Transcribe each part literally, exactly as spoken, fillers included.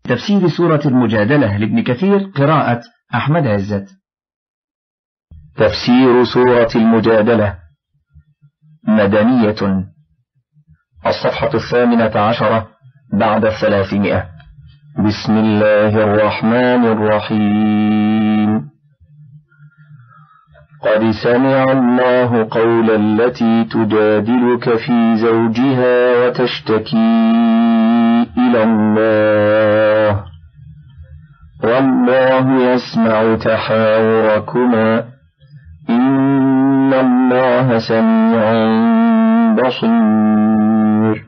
تفسير سورة المجادلة لابن كثير قراءة أحمد عزت. تفسير سورة المجادلة مدنية، الصفحة الثامنة عشرة بعد الثلاثمائة. بسم الله الرحمن الرحيم. قد سمع الله قول التي تجادلك في زوجها وتشتكي إلى الله والله يسمع تحاوركما إن الله سميع بصير.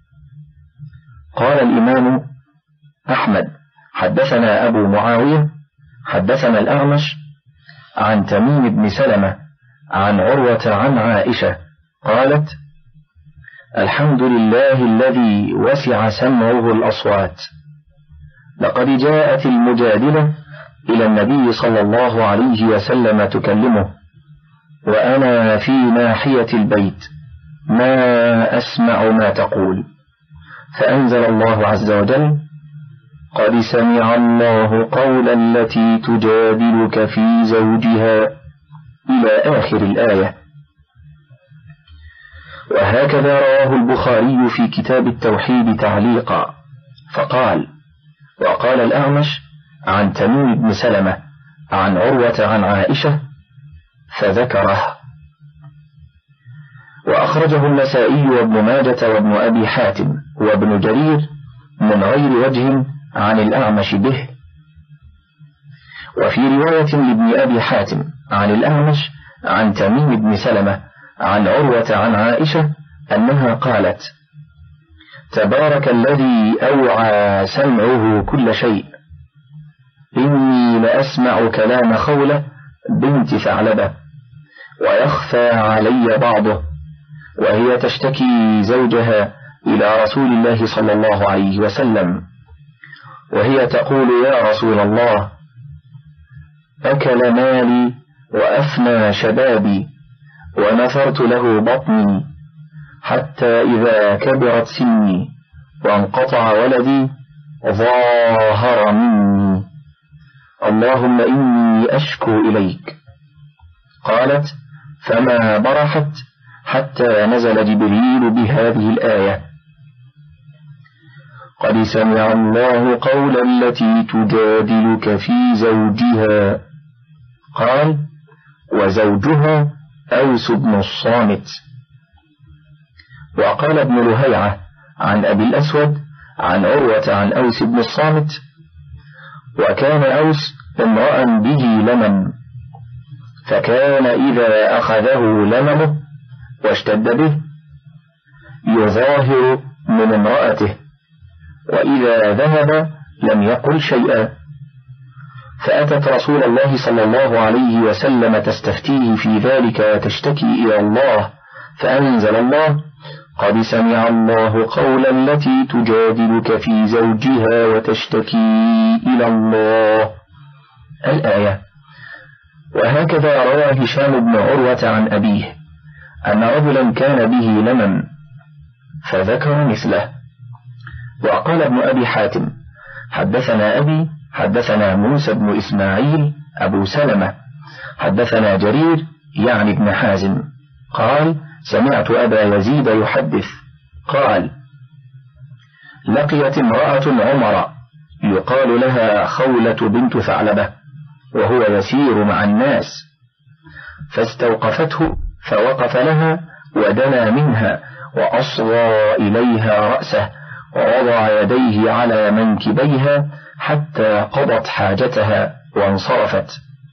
قال الإمام أحمد حدثنا أبو معاوية حدثنا الأعمش عن تميم بن سلمة عن عروة عن عائشة قالت: الحمد لله الذي وسع سمعه الأصوات، لقد جاءت المجادلة إلى النبي صلى الله عليه وسلم تكلمه وأنا في ناحية البيت ما أسمع ما تقول، فأنزل الله عز وجل: قد سمع الله قول التي تجادلك في زوجها إلى آخر الآية. وهكذا رواه البخاري في كتاب التوحيد تعليقا فقال: وقال الأعمش عن تميم بن سلمة عن عروة عن عائشة فذكره. وأخرجه النسائي وابن ماجة وابن أبي حاتم وابن جرير من غير وجه عن الأعمش به. وفي رواية لابن أبي حاتم عن الأعمش عن تميم بن سلمة عن عروة عن عائشة أنها قالت: تبارك الذي أوعى سمعه كل شيء، إني لأسمع كلام خولة بنت ثعلبة ويخفى علي بعضه، وهي تشتكي زوجها إلى رسول الله صلى الله عليه وسلم، وهي تقول: يا رسول الله، أكل مالي وأفنى شبابي ونثرت له بطني، حتى إذا كبرت سني وانقطع ولدي ظاهر مني، اللهم إني أشكو إليك. قالت: فما برحت حتى نزل جبريل بهذه الآية: قد سمع الله قول التي تجادلك في زوجها. قال: وزوجها أوس بن الصامت. وقال ابن لهيعة عن أبي الأسود عن عروة عن أوس بن الصامت: وكان أوس امرأ به لمن، فكان إذا أخذه لمنه واشتد به يظاهر من امرأته، وإذا ذهب لم يقل شيئا، فأتت رسول الله صلى الله عليه وسلم تستفتيه في ذلك وتشتكي إلى الله، فأنزل الله: قد سمع الله قول التي تجادلك في زوجها وتشتكي إلى الله، الآية. وهكذا روى هشام بن عروة عن أبيه أن رجلا كان به لمن فذكر مثله. وقال ابن أبي حاتم حدثنا أبي حدثنا موسى بن إسماعيل أبو سلمة حدثنا جرير يعني ابن حازم قال: سمعت أبا يزيد يحدث قال: لقيت امرأة عمر يقال لها خولة بنت ثعلبة وهو يسير مع الناس، فاستوقفته فوقف لها ودنا منها وأصغى إليها رأسه ووضع يديه على منكبيها حتى قضت حاجتها وانصرفت.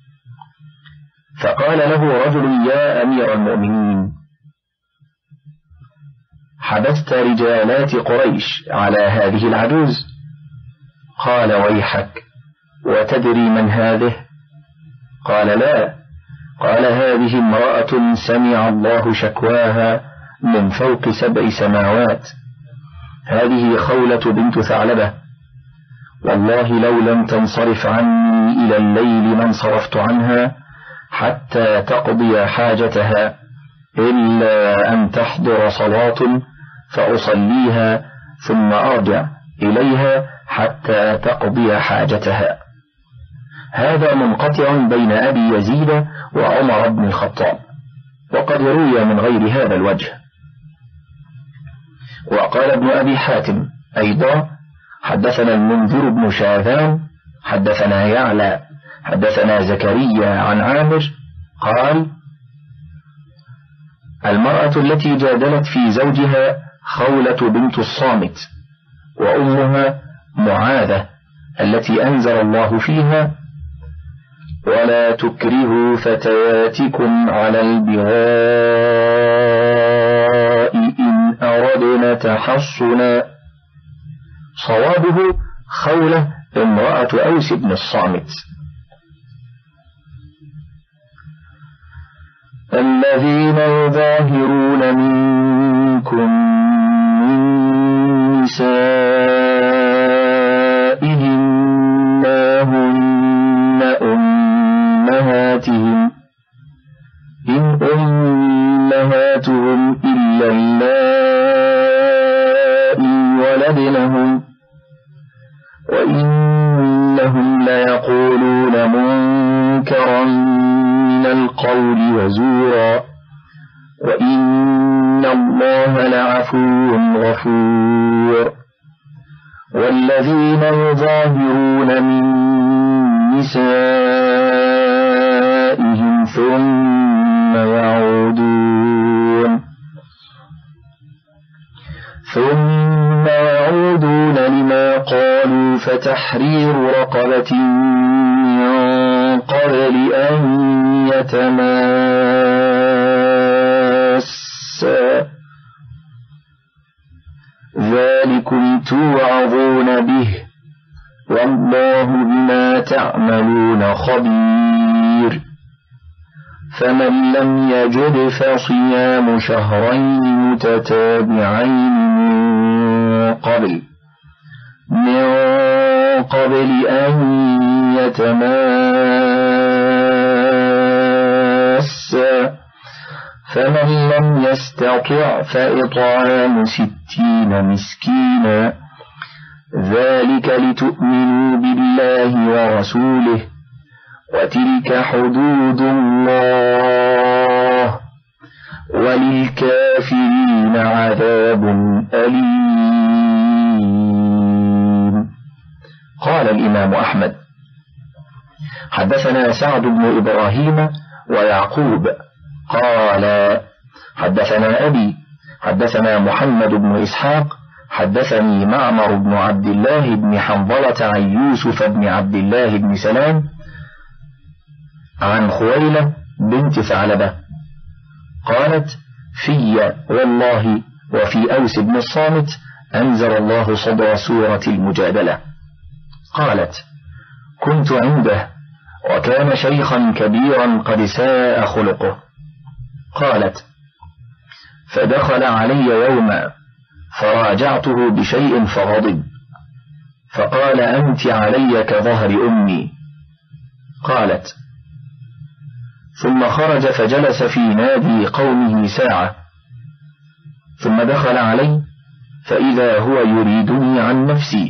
فقال له رجل: يا أمير المؤمنين، حبست رجالات قريش على هذه العجوز؟ قال: ويحك، وتدري من هذه؟ قال: لا. قال: هذه امرأة سمع الله شكواها من فوق سبع سماوات، هذه خولة بنت ثعلبة، والله لو لم تنصرف عني إلى الليل ما انصرفت عنها حتى تقضي حاجتها، إلا أن تحضر صلاة فأصليها ثم أرجع إليها حتى تقضي حاجتها. هذا منقطع بين أبي يزيد وعمر بن الخطاب، وقد روي من غير هذا الوجه. وقال ابن أبي حاتم أيضا: حدثنا المنذر بن شاذان حدثنا يعلى حدثنا زكريا عن عامر قال: المرأة التي جادلت في زوجها خولة بنت الصامت، وأمها معاذة التي أنزل الله فيها: ولا تكرهوا فتياتكم على البغاء إن أردنا تحصنا. صوابه خولة امرأة أوس بن الصامت. الذين يظاهرون منكم من نسائهم ما هن أمهاتهم إن أمهاتهم إلا اللائي ولدنهم وإنهم ليقولون منكرا من القول وزورا وإن الله لعفو غفور. والذين يظاهرون من نسائهم ثم يعودون ثم يعودون لما قالوا فتحرير رقبة من قبل أن يتماسا ذلكم توعظون به والله بما تعملون خبير. فمن لم يجد فصيام شهرين متتابعين من قبل من قبل أن يتماسا فمن لم يستطع فإطعام ستين مسكينا ذلك لتؤمنوا بالله ورسوله وتلك حدود الله وللكافرين عذاب أليم. قال الإمام أحمد: حدثنا سعد بن إبراهيم ويعقوب قال حدثنا أبي حدثنا محمد بن إسحاق حدثني معمر بن عبد الله بن حنظلة عن يوسف بن عبد الله بن سلام عن خويلة بنت ثعلبة قالت: في والله وفي أوس بن الصامت أنزل الله صدر سورة المجادلة. قالت: كنت عنده وكان شيخا كبيرا قد ساء خلقه. قالت: فدخل علي يوما فراجعته بشيء فغضب فقال: أنت علي كظهر أمي. قالت: ثم خرج فجلس في نادي قومه ساعة ثم دخل علي فإذا هو يريدني عن نفسي.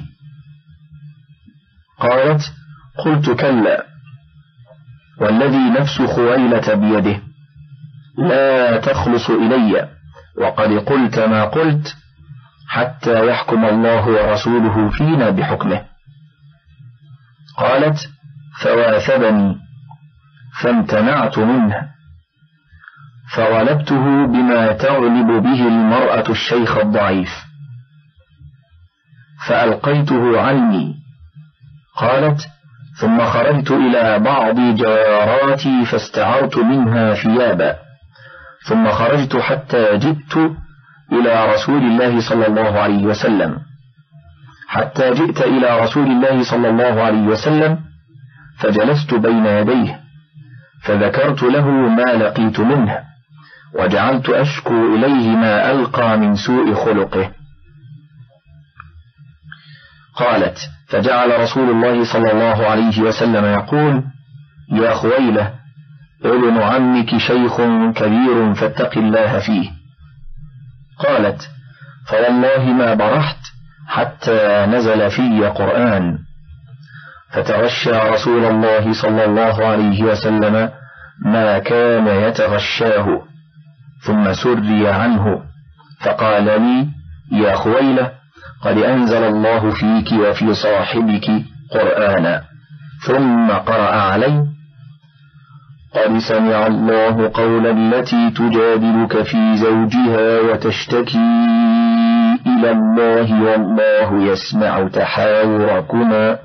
قالت: قلت: كلا والذي نفس خويلة بيده لا تخلص إلي وقد قلت ما قلت حتى يحكم الله ورسوله فينا بحكمه. قالت: فواثبني فامتنعت منه فغلبته بما تغلب به المرأة الشيخ الضعيف فألقيته عني. قالت: ثم خرجت إلى بعض جاراتي فاستعرت منها ثيابا ثم خرجت حتى جئت إلى رسول الله صلى الله عليه وسلم حتى جئت إلى رسول الله صلى الله عليه وسلم فجلست بين يديه فذكرت له ما لقيت منه وجعلت أشكو إليه ما ألقى من سوء خلقه. قالت: فجعل رسول الله صلى الله عليه وسلم يقول: يا خويلة ابن عمك شيخ كبير فاتق الله فيه. قالت: فوالله ما برحت حتى نزل في قرآن، فتغشى رسول الله صلى الله عليه وسلم ما كان يتغشاه، ثم سري عنه فقال لي: يا خويلة، قد أنزل الله فيك وفي صاحبك قرآنا. ثم قرأ علي: قد سمع الله قول التي تجادلك في زوجها وتشتكي إلى الله والله يسمع تحاوركما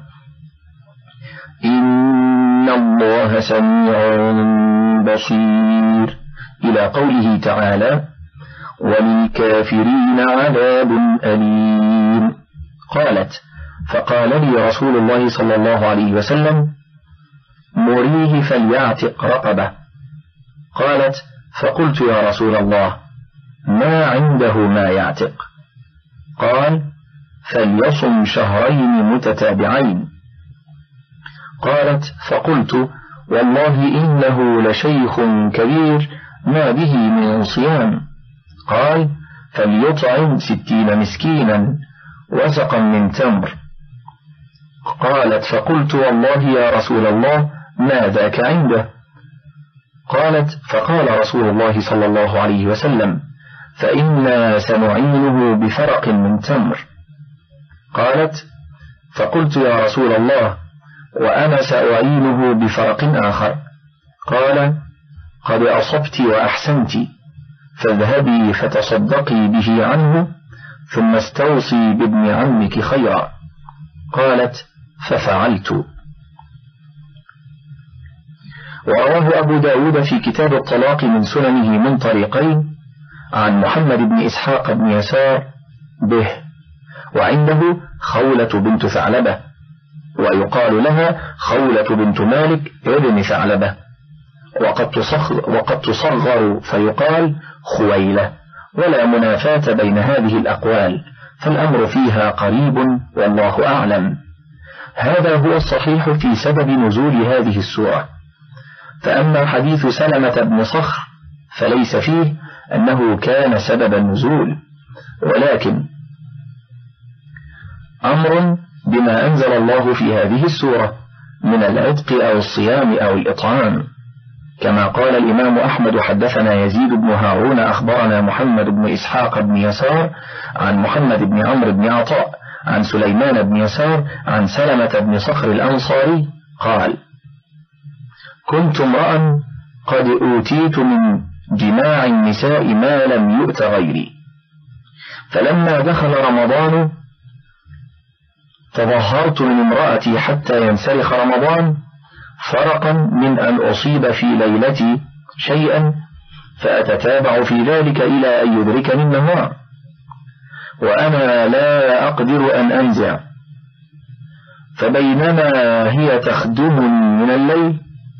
إن الله سميع بصير، إلى قوله تعالى: وللكافرين عذاب أليم. قالت: فقال لي رسول الله صلى الله عليه وسلم: مريه فليعتق رقبة. قالت: فقلت: يا رسول الله، ما عنده ما يعتق؟ قال: فليصم شهرين متتابعين. قالت: فقلت: والله إنه لشيخ كبير ما به من صيام. قال: فليطعم ستين مسكينا وسقا من تمر. قالت: فقلت: والله يا رسول الله ما ذاك عنده؟ قالت: فقال رسول الله صلى الله عليه وسلم: فإنا سنعينه بفرق من تمر. قالت: فقلت: يا رسول الله، وأنا سأعينه بفرق آخر. قال: قد أصبت وأحسنت، فاذهبي فتصدقي به عنه، ثم استوصي بابن عمك خيرا. قالت: ففعلت. ورواه أبو داود في كتاب الطلاق من سننه من طريقين عن محمد بن إسحاق بن يسار به، وعنده خولة بنت ثعلبة، ويقال لها خولة بنت مالك ابن ثعلبة، وقد تصغر, وقد تصغر فيقال خويلة، ولا منافاة بين هذه الأقوال، فالأمر فيها قريب والله أعلم. هذا هو الصحيح في سبب نزول هذه السورة. فأما حديث سلمة بن صخر فليس فيه أنه كان سبب النزول، ولكن أمر بما أنزل الله في هذه السورة من العتق أو الصيام أو الإطعام، كما قال الإمام أحمد: حدثنا يزيد بن هارون أخبرنا محمد بن إسحاق بن يسار عن محمد بن عمرو بن عطاء عن سليمان بن يسار عن سلمة بن صخر الأنصاري قال: كنت امرأ قد أوتيت من جماع النساء ما لم يؤت غيري، فلما دخل رمضان تظهرت من امرأتي حتى ينسلخ رمضان، فرقا من أن أصيب في ليلتي شيئا فأتتابع في ذلك إلى أن يدركني النهار، وأنا لا أقدر أن أنزع. فبينما هي تخدمني من الليل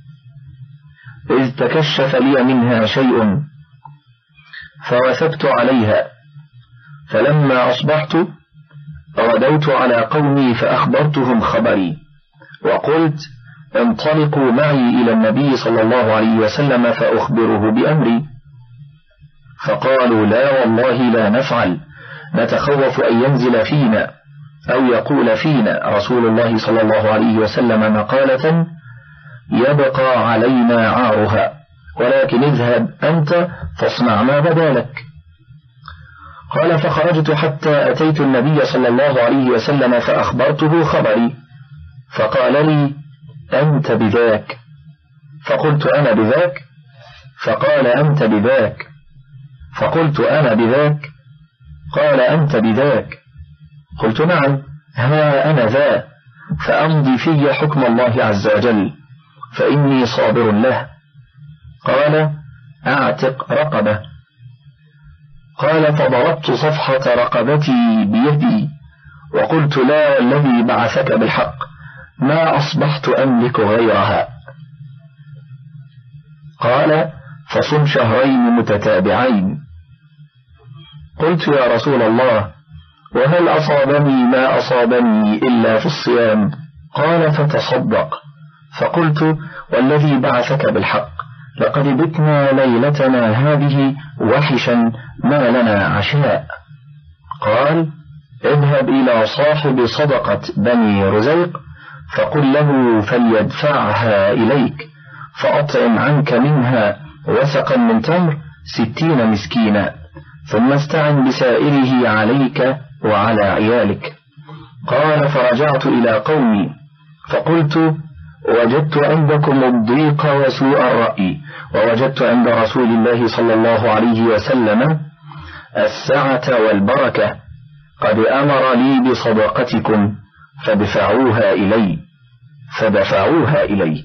إذ تكشف لي منها شيء فوثبت عليها، فلما أصبحت غدوت على قومي فأخبرتهم خبري، وقلت: انطلقوا معي إلى النبي صلى الله عليه وسلم فأخبره بأمري. فقالوا: لا والله لا نفعل، نتخوف أن ينزل فينا أو يقول فينا رسول الله صلى الله عليه وسلم مقالة يبقى علينا عارها، ولكن اذهب أنت فاصنع ما بدا لك. قال: فخرجت حتى أتيت النبي صلى الله عليه وسلم فأخبرته خبري، فقال لي: أنت بذاك. فقلت: أنا بذاك؟ فقال: أنت بذاك. فقلت: أنا بذاك؟ قال: أنت بذاك. قلت: نعم، ها أنا ذا، فأمضي في حكم الله عز وجل، فإني صابر له. قال: أعتق رقبة. قال: فضربت صفحة رقبتي بيدي وقلت: لا والذي بعثك بالحق، ما أصبحت أملك غيرها. قال: فصم شهرين متتابعين. قلت: يا رسول الله، وهل أصابني ما أصابني إلا في الصيام؟ قال: فتصدق. فقلت: والذي بعثك بالحق، لقد بتنا ليلتنا هذه وحشا ما لنا عشاء. قال: اذهب إلى صاحب صدقة بني رزيق فقل له فليدفعها إليك، فأطعم عنك منها وسقا من تمر ستين مسكينا، ثم استعن بسائره عليك وعلى عيالك. قال فرجعت إلى قومي فقلت وجدت عندكم الضيق وسوء الرأي، ووجدت عند رسول الله صلى الله عليه وسلم السعة والبركة، قد أمر لي بصدقتكم فدفعوها إلي فدفعوها إلي.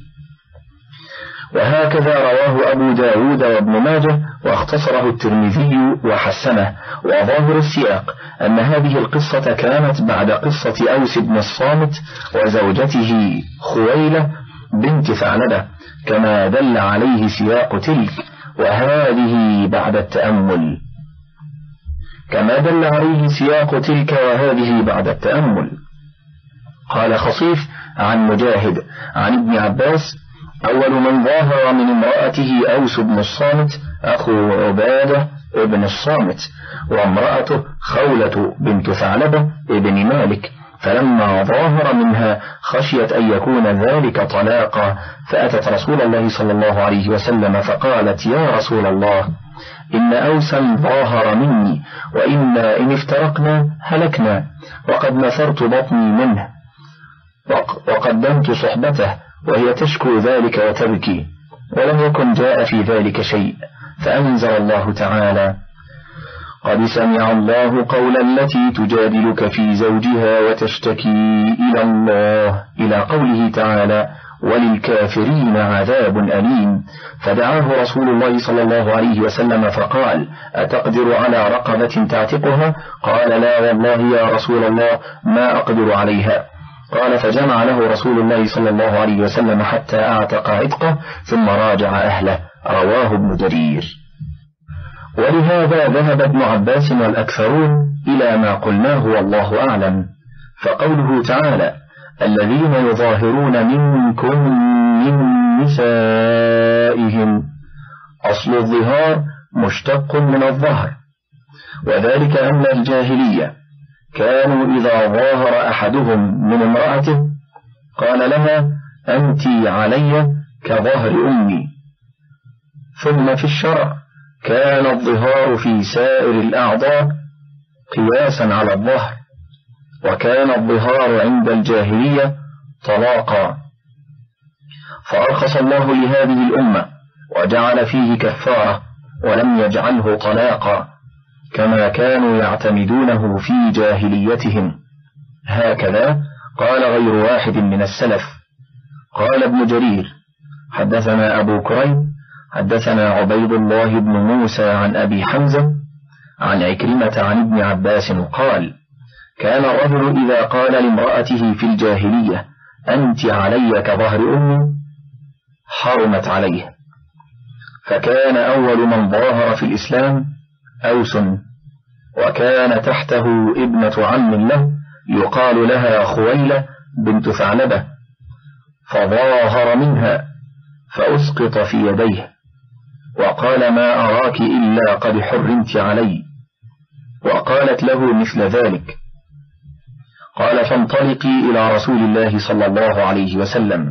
وهكذا رواه أبو داود وابن ماجه، واختصره الترمذي وحسنه. وظاهر السياق أن هذه القصة كانت بعد قصة أوس بن الصامت وزوجته خويلة بنت ثعلبة، كما دل عليه سياق تلك، وهذه بعد التأمل كما دل عليه سياق تلك وهذه بعد التأمل. قال خصيف عن مجاهد عن ابن عباس: أول من ظاهر من امرأته أوس بن الصامت أخو عبادة ابن الصامت، وامرأته خولة بنت ثعلبة ابن مالك، فلما ظاهر منها خشيت أن يكون ذلك طلاقا، فأتت رسول الله صلى الله عليه وسلم فقالت: يا رسول الله، إن أوسا ظاهر مني، وإنا إن افترقنا هلكنا، وقد نثرت بطني منه وقدمت صحبته، وهي تشكو ذلك وتبكي، ولم يكن جاء في ذلك شيء. فأنزل الله تعالى: قد سمع الله قول التي تجادلك في زوجها وتشتكي إلى الله، إلى قوله تعالى: وللكافرين عذاب أليم. فدعاه رسول الله صلى الله عليه وسلم فقال: أتقدر على رقبة تعتقها؟ قال: لا والله يا رسول الله، ما أقدر عليها. قال: فجمع له رسول الله صلى الله عليه وسلم حتى أعتق عتقه، ثم راجع أهله. رواه ابن جرير. ولهذا ذهب ابن عباس والأكثرون إلى ما قلناه والله أعلم. فقوله تعالى: الذين يظاهرون منكم من نسائهم، أصل الظهار مشتق من الظهر، وذلك أن الجاهلية كانوا إذا ظاهر أحدهم من امرأته قال لها: أنت علي كظهر أمي. ثم في الشرع كان الظهار في سائر الأعضاء قياسا على الظهر، وكان الظهار عند الجاهلية طلاقا، فأرخص الله لهذه الأمة وجعل فيه كفارة، ولم يجعله طلاقا كما كانوا يعتمدونه في جاهليتهم. هكذا قال غير واحد من السلف. قال ابن جرير: حدثنا أبو كريب حدثنا عبيد الله بن موسى عن أبي حمزة عن عكرمة عن ابن عباس قال: كان الرجل إذا قال لامرأته في الجاهلية: أنت علي كظهر أمي، حرمت عليه. فكان أول من ظاهر في الإسلام أوس، وكان تحته ابنة عم له يقال لها خويلة بنت ثعلبة، فظاهر منها فأسقط في يديه، وقال: ما أراك إلا قد حرمت علي. وقالت له مثل ذلك. قال: فانطلقي إلى رسول الله صلى الله عليه وسلم.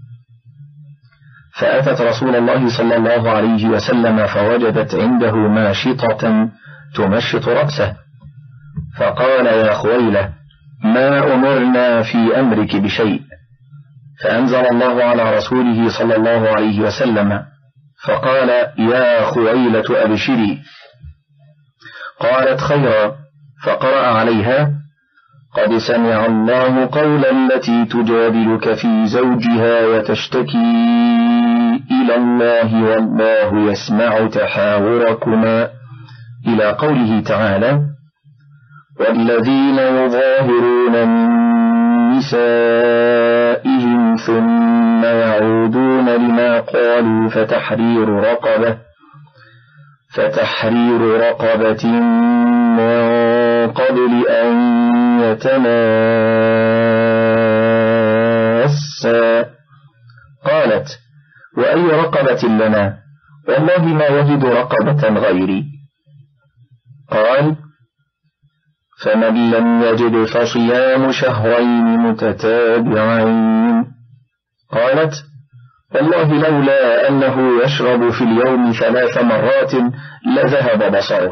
فأتت رسول الله صلى الله عليه وسلم فوجدت عنده ماشطة تمشط رأسه، فقال: يا خويلة، ما أمرنا في أمرك بشيء. فأنزل الله على رسوله صلى الله عليه وسلم فقال: يا خويلة أبشري. قالت: خيرا. فقرأ عليها: قد سمع الله قول التي تجادلك في زوجها وتشتكي إلى الله والله يسمع تحاوركما، إلى قوله تعالى: والذين يظاهرون من نسائهم ثم يعودون لما قالوا فتحرير رقبة فتحرير رقبة من قبل أن يتماسا. قالت: وأي رقبة لنا؟ والله ما يجد رقبة غيري. قال: فمن لم يجد فصيام شهرين متتابعين. قالت: والله لولا أنه يشرب في اليوم ثلاث مرات لذهب بصره.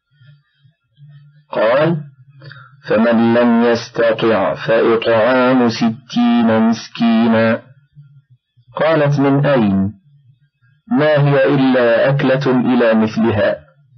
قال: فمن لم يستطع فإطعام ستين مسكينا. قالت: من أين؟ ما هي إلا أكلة إلى مثلها.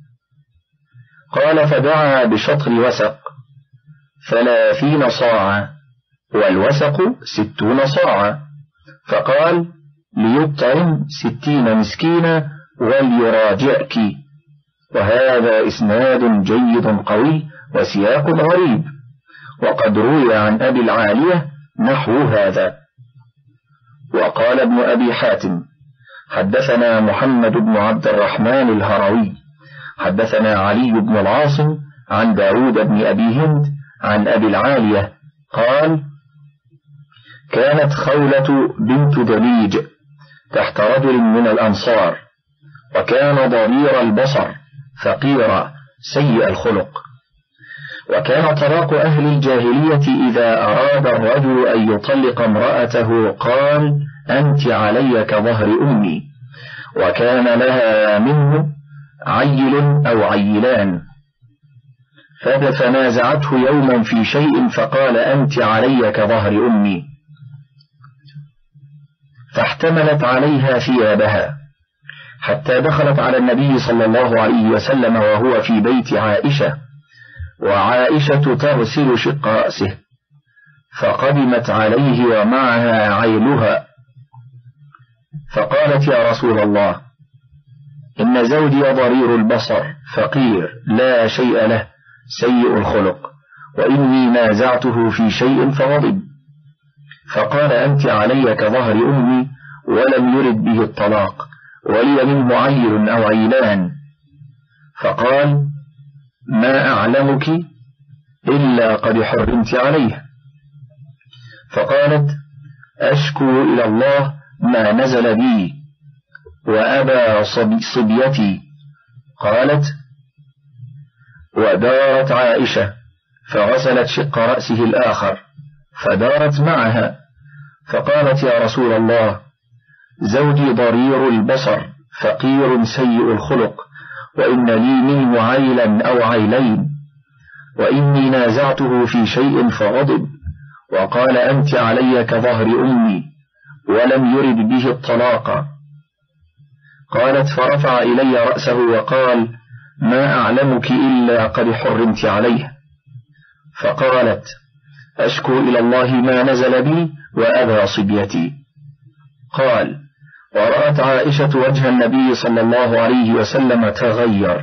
قال: فدعا بشطر وسق ثلاثين صاعا، والوسق ستون صاعا، فقال: ليطعم ستين مسكينا وليراجعك. وهذا إسناد جيد قوي وسياق غريب، وقد روي عن أبي العالية نحو هذا. وقال ابن أبي حاتم: حدثنا محمد بن عبد الرحمن الهروي حدثنا علي بن العاصم عن داود بن أبي هند عن أبي العالية قال: كانت خولة بنت دليج تحت رجل من الأنصار، وكان ضرير البصر فقيرا سيء الخلق. وكان طلاق أهل الجاهلية إذا أراد الرجل أن يطلق امرأته قال: أنت علي كظهر أمي. وكان لها منه عيل أو عيلان، فنازعته يوما في شيء فقال: أنت علي كظهر أمي، فاحتملت عليها ثيابها حتى دخلت على النبي صلى الله عليه وسلم وهو في بيت عائشة، وعائشة تغسل شق رأسه، فقدمت عليه ومعها عيلها، فقالت: يا رسول الله، إن زوجي ضرير البصر فقير لا شيء له سيء الخلق، وإني نازعته في شيء فغضب، فقال: أنت علي كظهر أمي، ولم يرد به الطلاق، ولي منه عيل أو عيلان. فقال: ما أعلمك إلا قد حرمت عليه. فقالت: أشكو إلى الله ما نزل بي وأبى صبيتي. قالت: ودارت عائشة فغسلت شق رأسه الآخر، فدارت معها، فقالت: يا رسول الله، زوجي ضرير البصر فقير سيء الخلق، وإن لي منه عيلا أو عيلين، وإني نازعته في شيء فغضب، وقال: أنت علي كظهر أمي، ولم يرد به الطلاق. قالت: فرفع إلي رأسه وقال: ما أعلمك إلا قد حرمت عليه. فقالت: أشكو إلى الله ما نزل بي وأبى صبيتي. قال: ورأت عائشة وجه النبي صلى الله عليه وسلم تغير،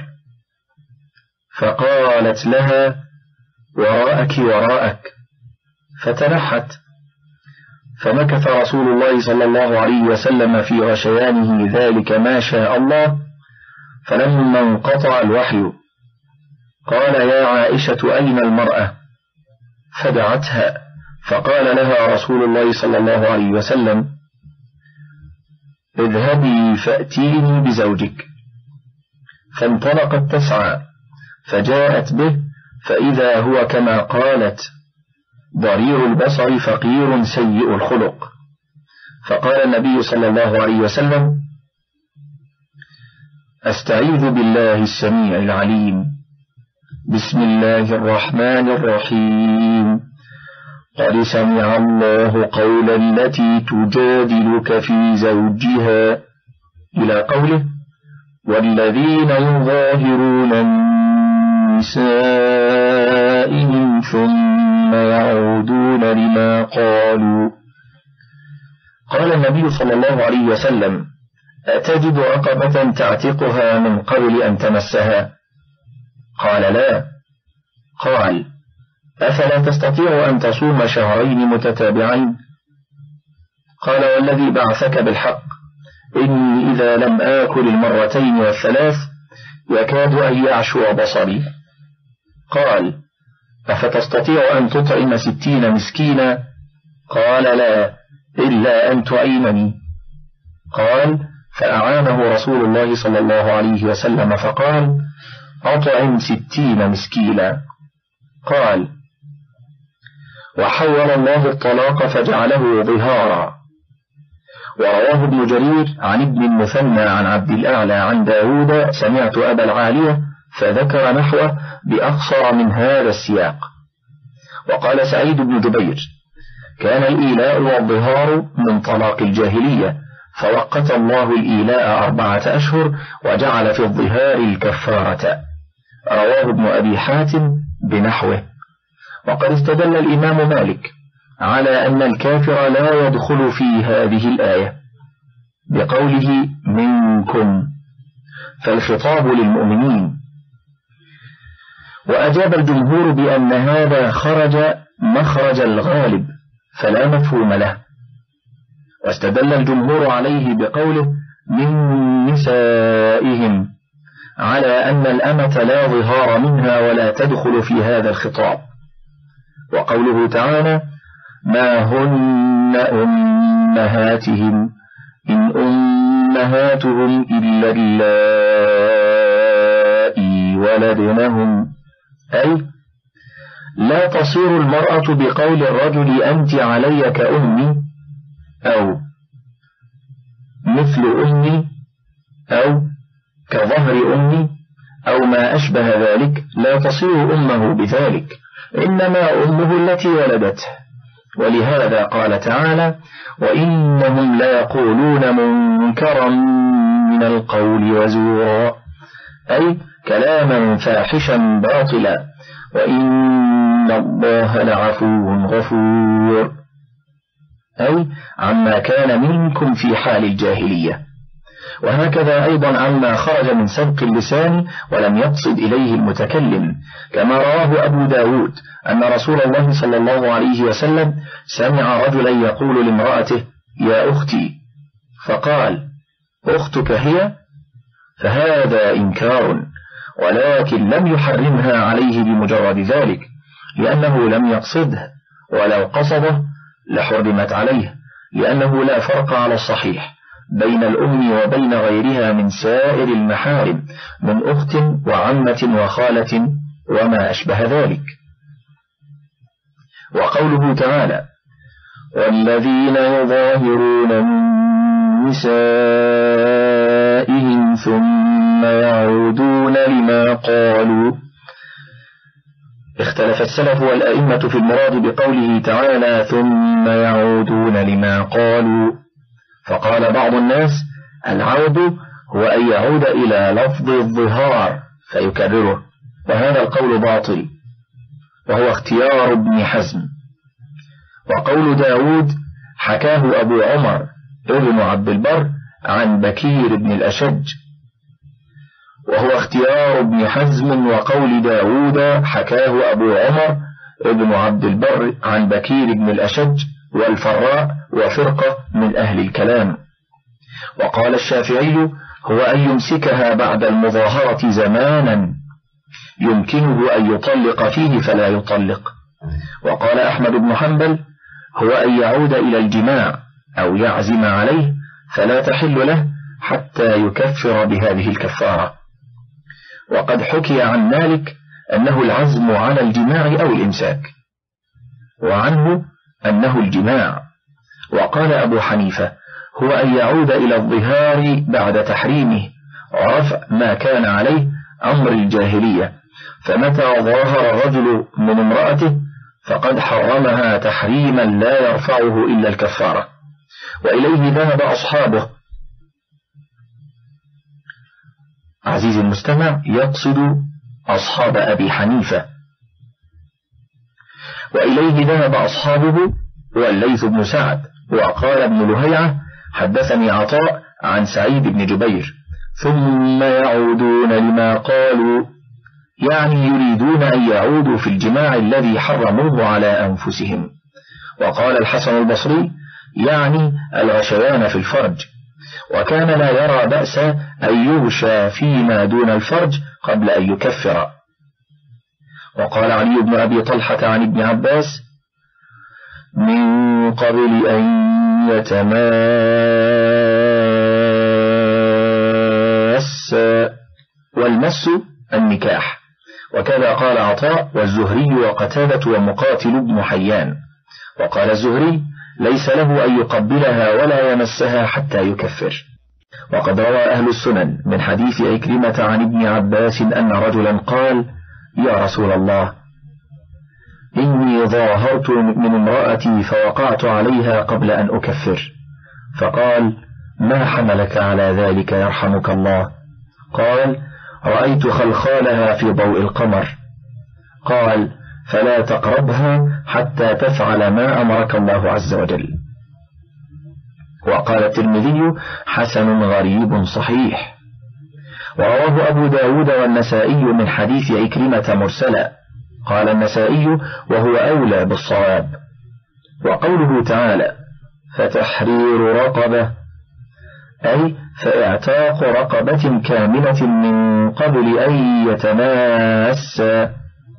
فقالت لها: وراءك وراءك، فتنحت. فمكث رسول الله صلى الله عليه وسلم في غشيانه ذلك ما شاء الله، فلما انقطع الوحي قال: يا عائشة، أين المرأة؟ فدعتها، فقال لها رسول الله صلى الله عليه وسلم: اذهبي فأتيني بزوجك. فانطلقت تسعى، فجاءت به، فإذا هو كما قالت: ضرير البصر فقير سيء الخلق. فقال النبي صلى الله عليه وسلم: أستعيذ بالله السميع العليم، بسم الله الرحمن الرحيم، قد سمع الله قول التي تجادلك في زوجها، إلى قوله: والذين يظاهرون من نسائهم ثم يعودون لما قالوا. قال النبي صلى الله عليه وسلم: أتجد رقبة تعتقها من قبل أن تمسها؟ قال: لا. قال: أفلا تستطيع أن تصوم شهرين متتابعين؟ قال: والذي بعثك بالحق، إني إذا لم آكل المرتين والثلاث يكاد أن يعشو بصري. قال: أفتستطيع أن تطعم ستين مسكينا؟ قال: لا، إلا أن تعينني. قال: فأعانه رسول الله صلى الله عليه وسلم فقال: أطعم ستين مسكينا. قال: وحول الله الطلاق فجعله ظهارا. ورواه ابن جرير عن ابن المثنى عن عبد الأعلى عن داود: سمعت أبا العالية فذكر نحوه بأقصر من هذا السياق. وقال سعيد بن جبير: كان الإيلاء والظهار من طلاق الجاهلية، فوقت الله الإيلاء أربعة أشهر وجعل في الظهار الكفارة. رواه ابن أبي حاتم بنحوه. وقد استدل الإمام مالك على أن الكافر لا يدخل في هذه الآية بقوله منكم، فالخطاب للمؤمنين. وأجاب الجمهور بأن هذا خرج مخرج الغالب فلا مفهوم له. واستدل الجمهور عليه بقوله من نسائهم على أن الأمة لا ظهار منها ولا تدخل في هذا الخطاب. وقوله تعالى: ما هن أمهاتهم إن أمهاتهم إلا اللائي ولدنهم، أي لا تصير المرأة بقول الرجل أنت علي كأمي أو مثل أمي أو كظهر أمي أو ما أشبه ذلك، لا تصير أمه بذلك، إنما أمه التي ولدته. ولهذا قال تعالى: وإنهم ليقولون منكرا من القول وزورا، أي كلاما فاحشا باطلا، وإن الله لعفو غفور، أي عما كان منكم في حال الجاهلية. وهكذا أيضا عما خرج من سبق اللسان ولم يقصد إليه المتكلم، كما رواه أبو داود أن رسول الله صلى الله عليه وسلم سمع رجلا يقول لامرأته: يا أختي، فقال: أختك هي؟ فهذا إنكار، ولكن لم يحرمها عليه بمجرد ذلك، لأنه لم يقصده، ولو قصده لحرمت عليه، لأنه لا فرق على الصحيح بين الأم وبين غيرها من سائر المحارم من أخت وعمة وخالة وما أشبه ذلك. وقوله تعالى: والذين يظاهرون من نسائهم ثم يعودون لما قالوا. اختلف السلف والأئمة في المراد بقوله تعالى: ثم يعودون لما قالوا، فقال بعض الناس: العود هو أن يعود إلى لفظ الظهار فيكرره، وهذا القول باطل، وهو اختيار ابن حزم. وقول داود حكاه أبو عمر ابن عبد البر عن بكير بن الأشج، وهو اختيار ابن حزم. وقول داود حكاه أبو عمر ابن عبد البر عن بكير بن الأشج والفراء وفرقة من أهل الكلام. وقال الشافعي: هو أن يمسكها بعد المظاهرة زمانا يمكنه أن يطلق فيه فلا يطلق. وقال أحمد بن حنبل: هو أن يعود إلى الجماع أو يعزم عليه فلا تحل له حتى يكفر بهذه الكفارة. وقد حكي عن مالك أنه العزم على الجماع أو الإمساك، وعنه أنه الجماع. وقال أبو حنيفة: هو أن يعود إلى الظهار بعد تحريمه ورفع ما كان عليه أمر الجاهلية، فمتى ظاهر الرجل من امرأته فقد حرمها تحريما لا يرفعه إلا الكفارة. وإليه ذهب أصحابه. عزيزي المستمع، يقصد أصحاب أبي حنيفة. وإليه ذهب أصحابه والليث بن سعد. وقال ابن لهيعة: حدثني عطاء عن سعيد بن جبير: ثم يعودون لما قالوا، يعني يريدون أن يعودوا في الجماع الذي حرموه على أنفسهم. وقال الحسن البصري: يعني الغشيان في الفرج، وكان لا يرى بأس أن يغشى فيما دون الفرج قبل أن يكفر. وقال علي بن أبي طلحة عن ابن عباس: من قبل أن يتماس. والمس النكاح. وكذا قال عطاء والزهري وقتادة ومقاتل بن حيان. وقال الزهري ليس له أن يقبلها ولا يمسها حتى يكفر. وقد روى أهل السنن من حديث عكرمة عن ابن عباس أن رجلا قال يا رسول الله إني ظاهرت من امرأتي فوقعت عليها قبل أن أكفر، فقال ما حملك على ذلك يرحمك الله؟ قال رأيت خلخالها في ضوء القمر. قال فلا تقربها حتى تفعل ما أمرك الله عز وجل. وقال الترمذي حسن غريب صحيح. ورواه أبو داود والنسائي من حديث عكرمة مرسلا. قال النسائي وهو أولى بالصواب. وقوله تعالى فتحرير رقبة أي فاعتاق رقبة كاملة من قبل أن يتماسا،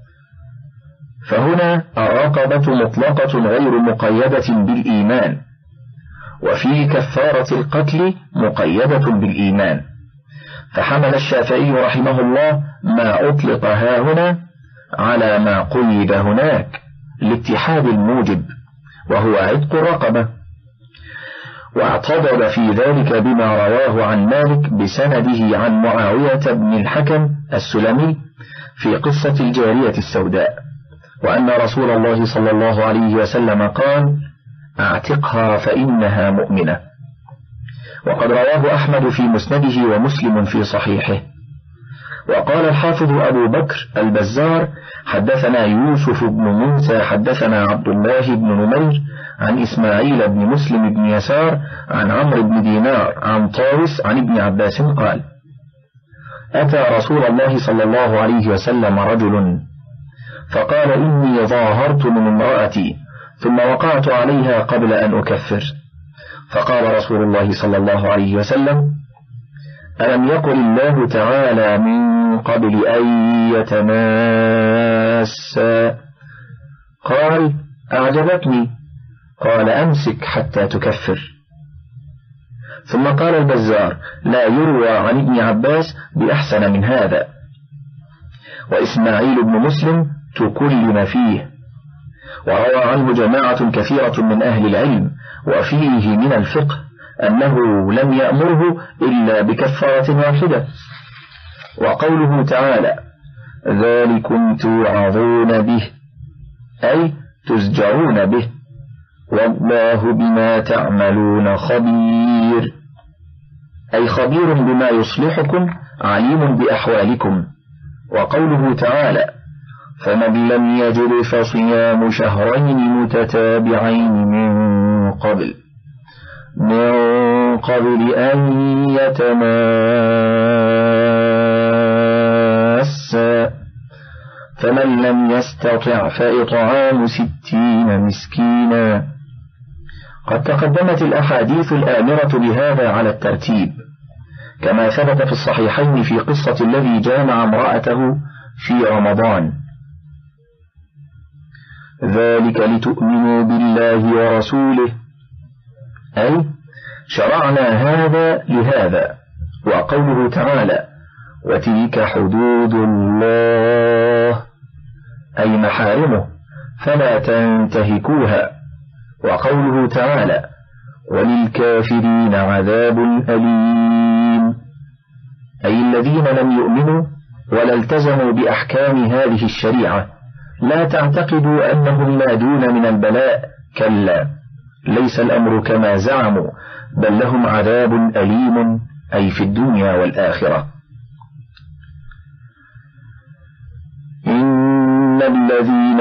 فهنا الرقبة مطلقة غير مقيدة بالإيمان، وفي كفارة القتل مقيدة بالإيمان. فحمل الشافعي رحمه الله ما أطلق هاهنا على ما قيد هناك لاتحاد الموجب وهو عتق الرقبة، واعتضد في ذلك بما رواه عن مالك بسنده عن معاوية بن الحكم السلمي في قصة الجارية السوداء، وأن رسول الله صلى الله عليه وسلم قال اعتقها فإنها مؤمنة. وقد رواه أحمد في مسنده ومسلم في صحيحه. وقال الحافظ أبو بكر البزار حدثنا يوسف بن موسى حدثنا عبد الله بن نمير عن إسماعيل بن مسلم بن يسار عن عمرو بن دينار عن طاوس عن ابن عباس قال أتى رسول الله صلى الله عليه وسلم رجل فقال إني ظاهرت من امرأتي ثم وقعت عليها قبل أن أكفر، فقال رسول الله صلى الله عليه وسلم ألم يقل الله تعالى من قبل أن يتماسا؟ قال أعجبتني. قال أمسك حتى تكفر. ثم قال البزار لا يروى عن ابن عباس بأحسن من هذا. وإسماعيل بن مسلم تكلم فيه، وروى عنه جماعة كثيرة من أهل العلم، وفيه من الفقه أنه لم يأمره إلا بكفارة واحدة. وقوله تعالى ذلكم توعظون به أي تزجرون به، والله بما تعملون خبير أي خبير بما يصلحكم عليم بأحوالكم. وقوله تعالى فمن لم يجد فصيام شهرين متتابعين من قبل من قبل أن يتماسا، فمن لم يستطع فإطعام ستين مسكينا. قد تقدمت الأحاديث الآمرة بهذا على الترتيب، كما ثبت في الصحيحين في قصة الذي جامع امرأته في رمضان، ذلك لتؤمنوا بالله ورسوله أي شرعنا هذا لهذا. وقوله تعالى وتلك حدود الله أي محارمه فلا تنتهكوها. وقوله تعالى وللكافرين عذاب أليم أي الذين لم يؤمنوا ولا التزموا بأحكام هذه الشريعة. لا تعتقدوا أنهم لا دون من البلاء، كلا، ليس الأمر كما زعموا، بل لهم عذاب أليم أي في الدنيا والآخرة. إن الذين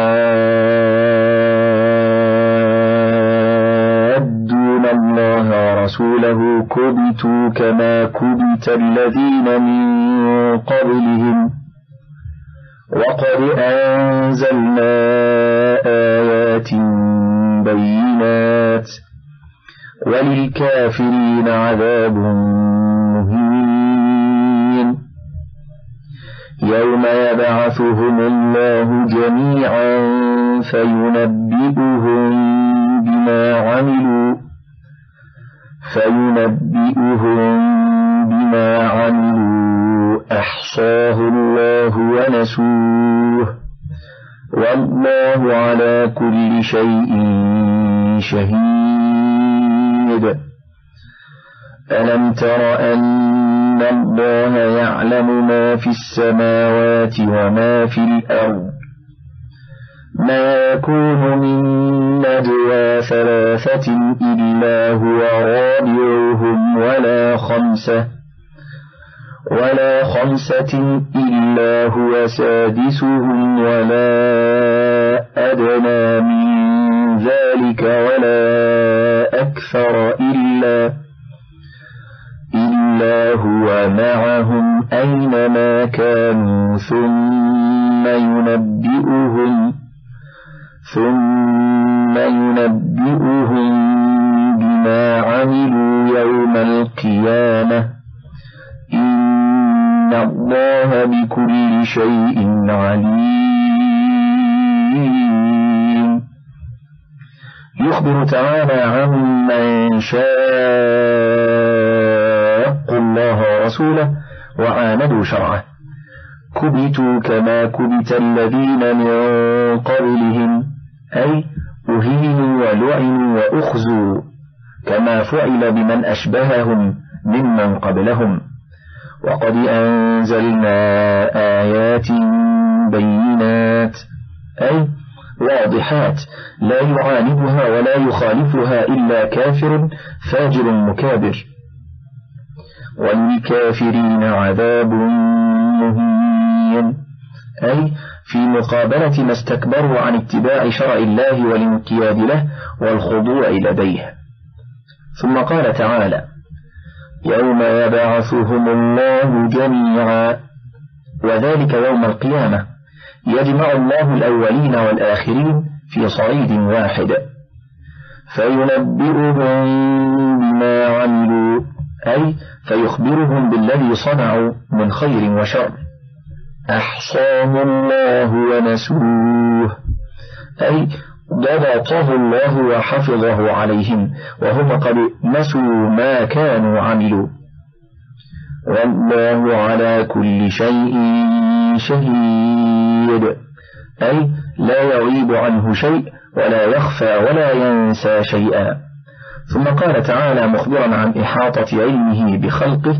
يحادون الله ورسوله كبتوا كما كبت الذين من قبلهم، وقد أنزلنا آيات بينات وللكافرين عذاب مهين. يوم يبعثهم الله جميعا فينبئهم بما عملوا فينبئهم بما عملوا أحصاه الله ونسوه والله على كل شيء شهيد. ألم تر أن الله يعلم ما في السماوات وما في الأرض ما يكون من نجوى ثلاثة إلا هو رابعهم ولا خمسة ولا خمسة إلا هو سادسهم ولا أدنى من ذلك ولا أكثر إلا إلا هو معهم أينما كانوا ثم ينبئهم ثم ينبئهم بما عملوا يوم القيامة إن الله بكل شيء عليم. يخبر تعالى عمن شاق الله ورسوله وعاندوا شرعه كبتوا كما كبت الذين من قبلهم أي أهينوا ولعنوا وأخزوا كما فعل بمن أشبههم ممن قبلهم. وقد أنزلنا آيات بينات أي واضحات لا يعاندها ولا يخالفها إلا كافر فاجر مكابر وللكافرين عذاب مهين أي في مقابلة ما استكبروا عن اتباع شرع الله والانقياد له والخضوع لديه. ثم قال تعالى يوم يبعثهم الله جميعا وذلك يوم القيامة يجمع الله الأولين والآخرين في صعيد واحد فينبئهم بما عملوا أي فيخبرهم بالذي صنعوا من خير وشر. أحصاه الله ونسوه أي ضبطه الله وحفظه عليهم وهم قد نسوا ما كانوا عملوا والله على كل شيء شهيد أي لا يغيب عنه شيء ولا يخفى ولا ينسى شيئا. ثم قال تعالى مخبرا عن إحاطة علمه بخلقه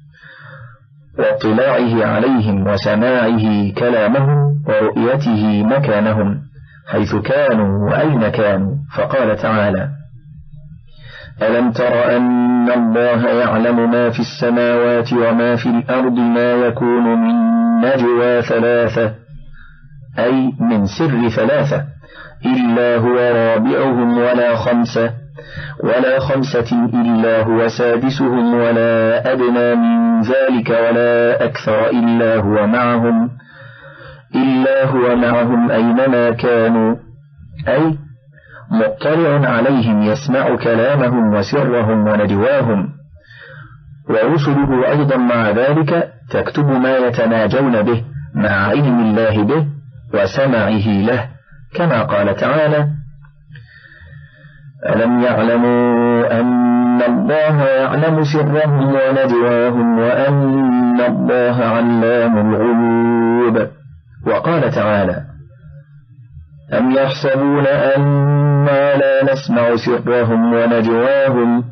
واطلاعه عليهم وسماعه كلامهم ورؤيته مكانهم حيث كانوا وأين كانوا فقال تعالى ألم تر أن الله يعلم ما في السماوات وما في الأرض ما يكون من نجوى ثلاثة أي من سر ثلاثة إلا هو رابعهم ولا خمسة ولا خمسة إلا هو سادسهم ولا أدنى من ذلك ولا أكثر إلا هو معهم إلا هو معهم أينما كانوا أي مطلع عليهم يسمع كلامهم وسرهم ونجواهم ورسله أيضا مع ذلك تكتب ما يتناجون به مع علم الله به وسمعه له كما قال تعالى ألم يعلموا أن الله يعلم سرهم ونجواهم وأن الله علام الغيوب. وقال تعالى أم يحسبون أنا لا نسمع سرهم ونجواهم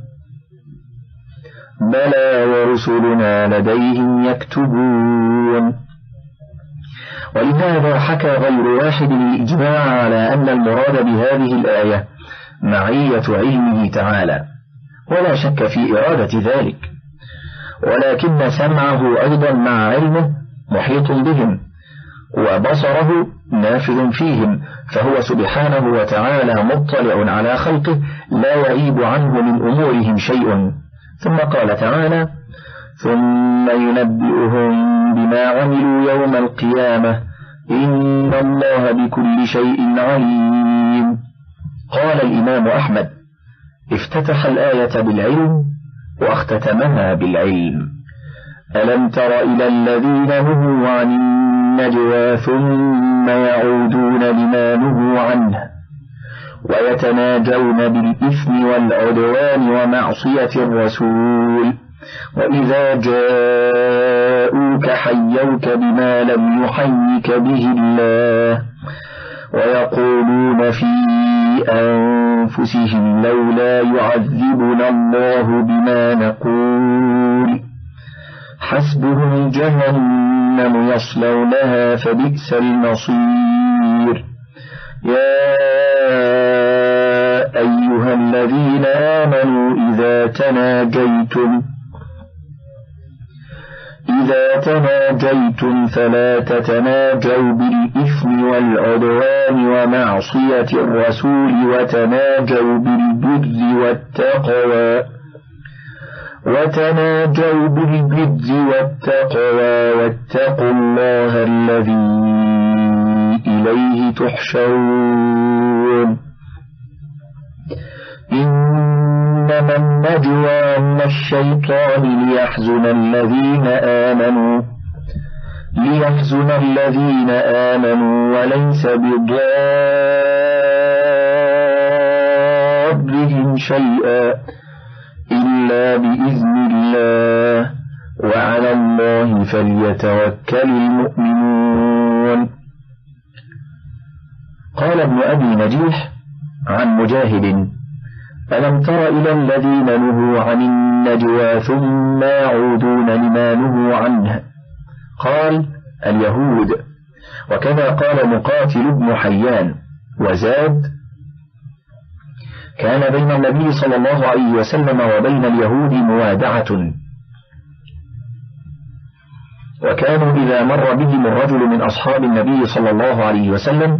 بلى ورسلنا لديهم يكتبون. ولهذا حكى غير واحد الإجماع على أن المراد بهذه الآية معية علمه تعالى ولا شك في إرادة ذلك ولكن سمعه أيضا مع علمه محيط بهم وبصره نافذ فيهم فهو سبحانه وتعالى مطلع على خلقه لا يغيب عنه من أمورهم شيء. ثم قال تعالى ثم ينبئهم بما عملوا يوم القيامة إن الله بكل شيء عليم. قال الإمام أحمد افتتح الآية بالعلم واختتمها بالعلم. ألم تر إلى الذين نهوا عن النجوى ثم يعودون لما نهوا عنه ويتناجون بالإثم والعدوان ومعصية الرسول وإذا جاءوك حيوك بما لم يحيك به الله ويقولون في أنفسهم لولا يعذبنا الله بما نقول حسبهم جهنم يصلونها فبئس المصير. يا أيها الذين آمنوا إذا تناجيتم إذا تناجيتم فلا تتناجوا بالإثم والعدوان ومعصية الرسول وتناجوا بالبر والتقوى وتناجوا بالبر والتقوى واتقوا الله الذي إليه تحشرون. إنما النجوى من الشيطان ليحزن الذين آمنوا ليحزن الذين آمنوا وليس بضارهم شيئا إلا بإذن الله وعلى الله فليتوكل المؤمنون. قال ابن أبي نجيح عن مجاهد: ألم تر إلى الذين نهوا عن النجوى ثم يعودون لما نهوا عنه؟ قال: اليهود. وكذا قال مقاتل بن حيان. وزاد: كان بين النبي صلى الله عليه وسلم وبين اليهود موادعة، وكانوا إذا مر بهم الرجل من أصحاب النبي صلى الله عليه وسلم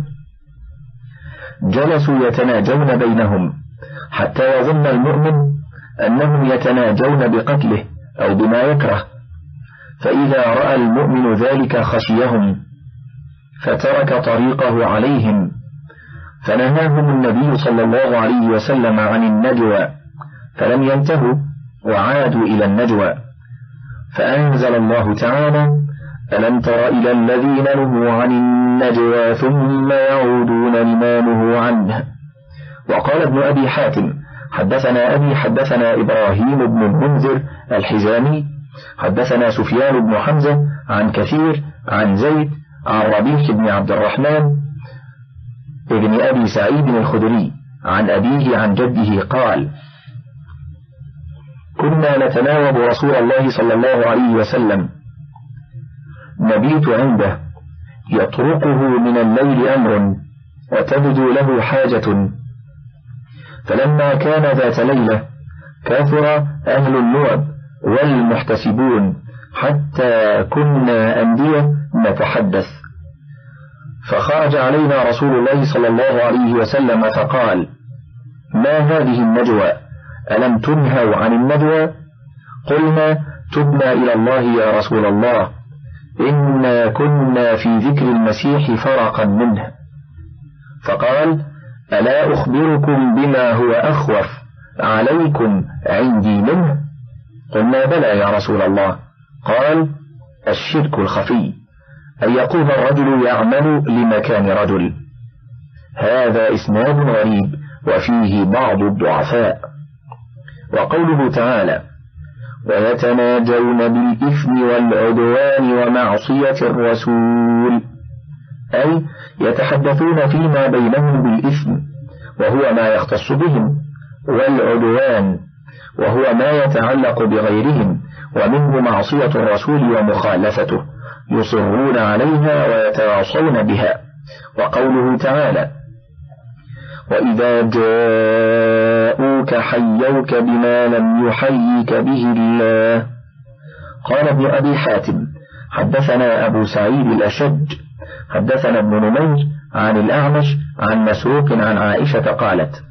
جلسوا يتناجون بينهم حتى يظن المؤمن أنهم يتناجون بقتله أو بما يكره، فإذا رأى المؤمن ذلك خشيهم فترك طريقه عليهم، فنهاهم النبي صلى الله عليه وسلم عن النجوى فلم ينتهوا وعادوا إلى النجوى، فأنزل الله تعالى: ألم تر إلى الذين نهوا عن النجوى ثم يعودون لما نهوا عنه. وقال ابن أبي حاتم: حدثنا أبي حدثنا إبراهيم بن المنذر الحزامي حدثنا سفيان بن حمزة عن كثير عن زيد عن ربيح بن عبد الرحمن ابن أبي سعيد الخدري عن أبيه عن جده قال: كنا نتناوب رسول الله صلى الله عليه وسلم، نبيت عنده يطرقه من الليل أمر وتبدو له حاجة، فلما كان ذات ليلة كثر أهل النوب والمحتسبون حتى كنا أندية نتحدث، فخرج علينا رسول الله صلى الله عليه وسلم فقال: ما هذه النجوى؟ ألم تنهوا عن النجوى؟ قلنا: تبنا إلى الله يا رسول الله، إنا كنا في ذكر المسيح فرقا منه. فقال: ألا أخبركم بما هو أخوف عليكم عندي منه؟ قلنا: بلى يا رسول الله. قال: الشرك الخفي، أن يقوم الرجل يعمل لمكان رجل. هذا إسناد غريب وفيه بعض الضعفاء. وقوله تعالى: ويتناجون بالإثم والعدوان ومعصية الرسول، أي يتحدثون فيما بينهم بالإثم وهو ما يختص بهم، والعدوان وهو ما يتعلق بغيرهم، ومنه معصية الرسول ومخالفته، يصرون عليها ويتواصون بها. وقوله تعالى: وإذا جاءوك حيوك بما لم يحيك به الله. قال ابن أبي حاتم: حدثنا أبو سعيد الأشج حدثنا ابن نمير عن الأعمش عن مسروق عن عائشة قالت: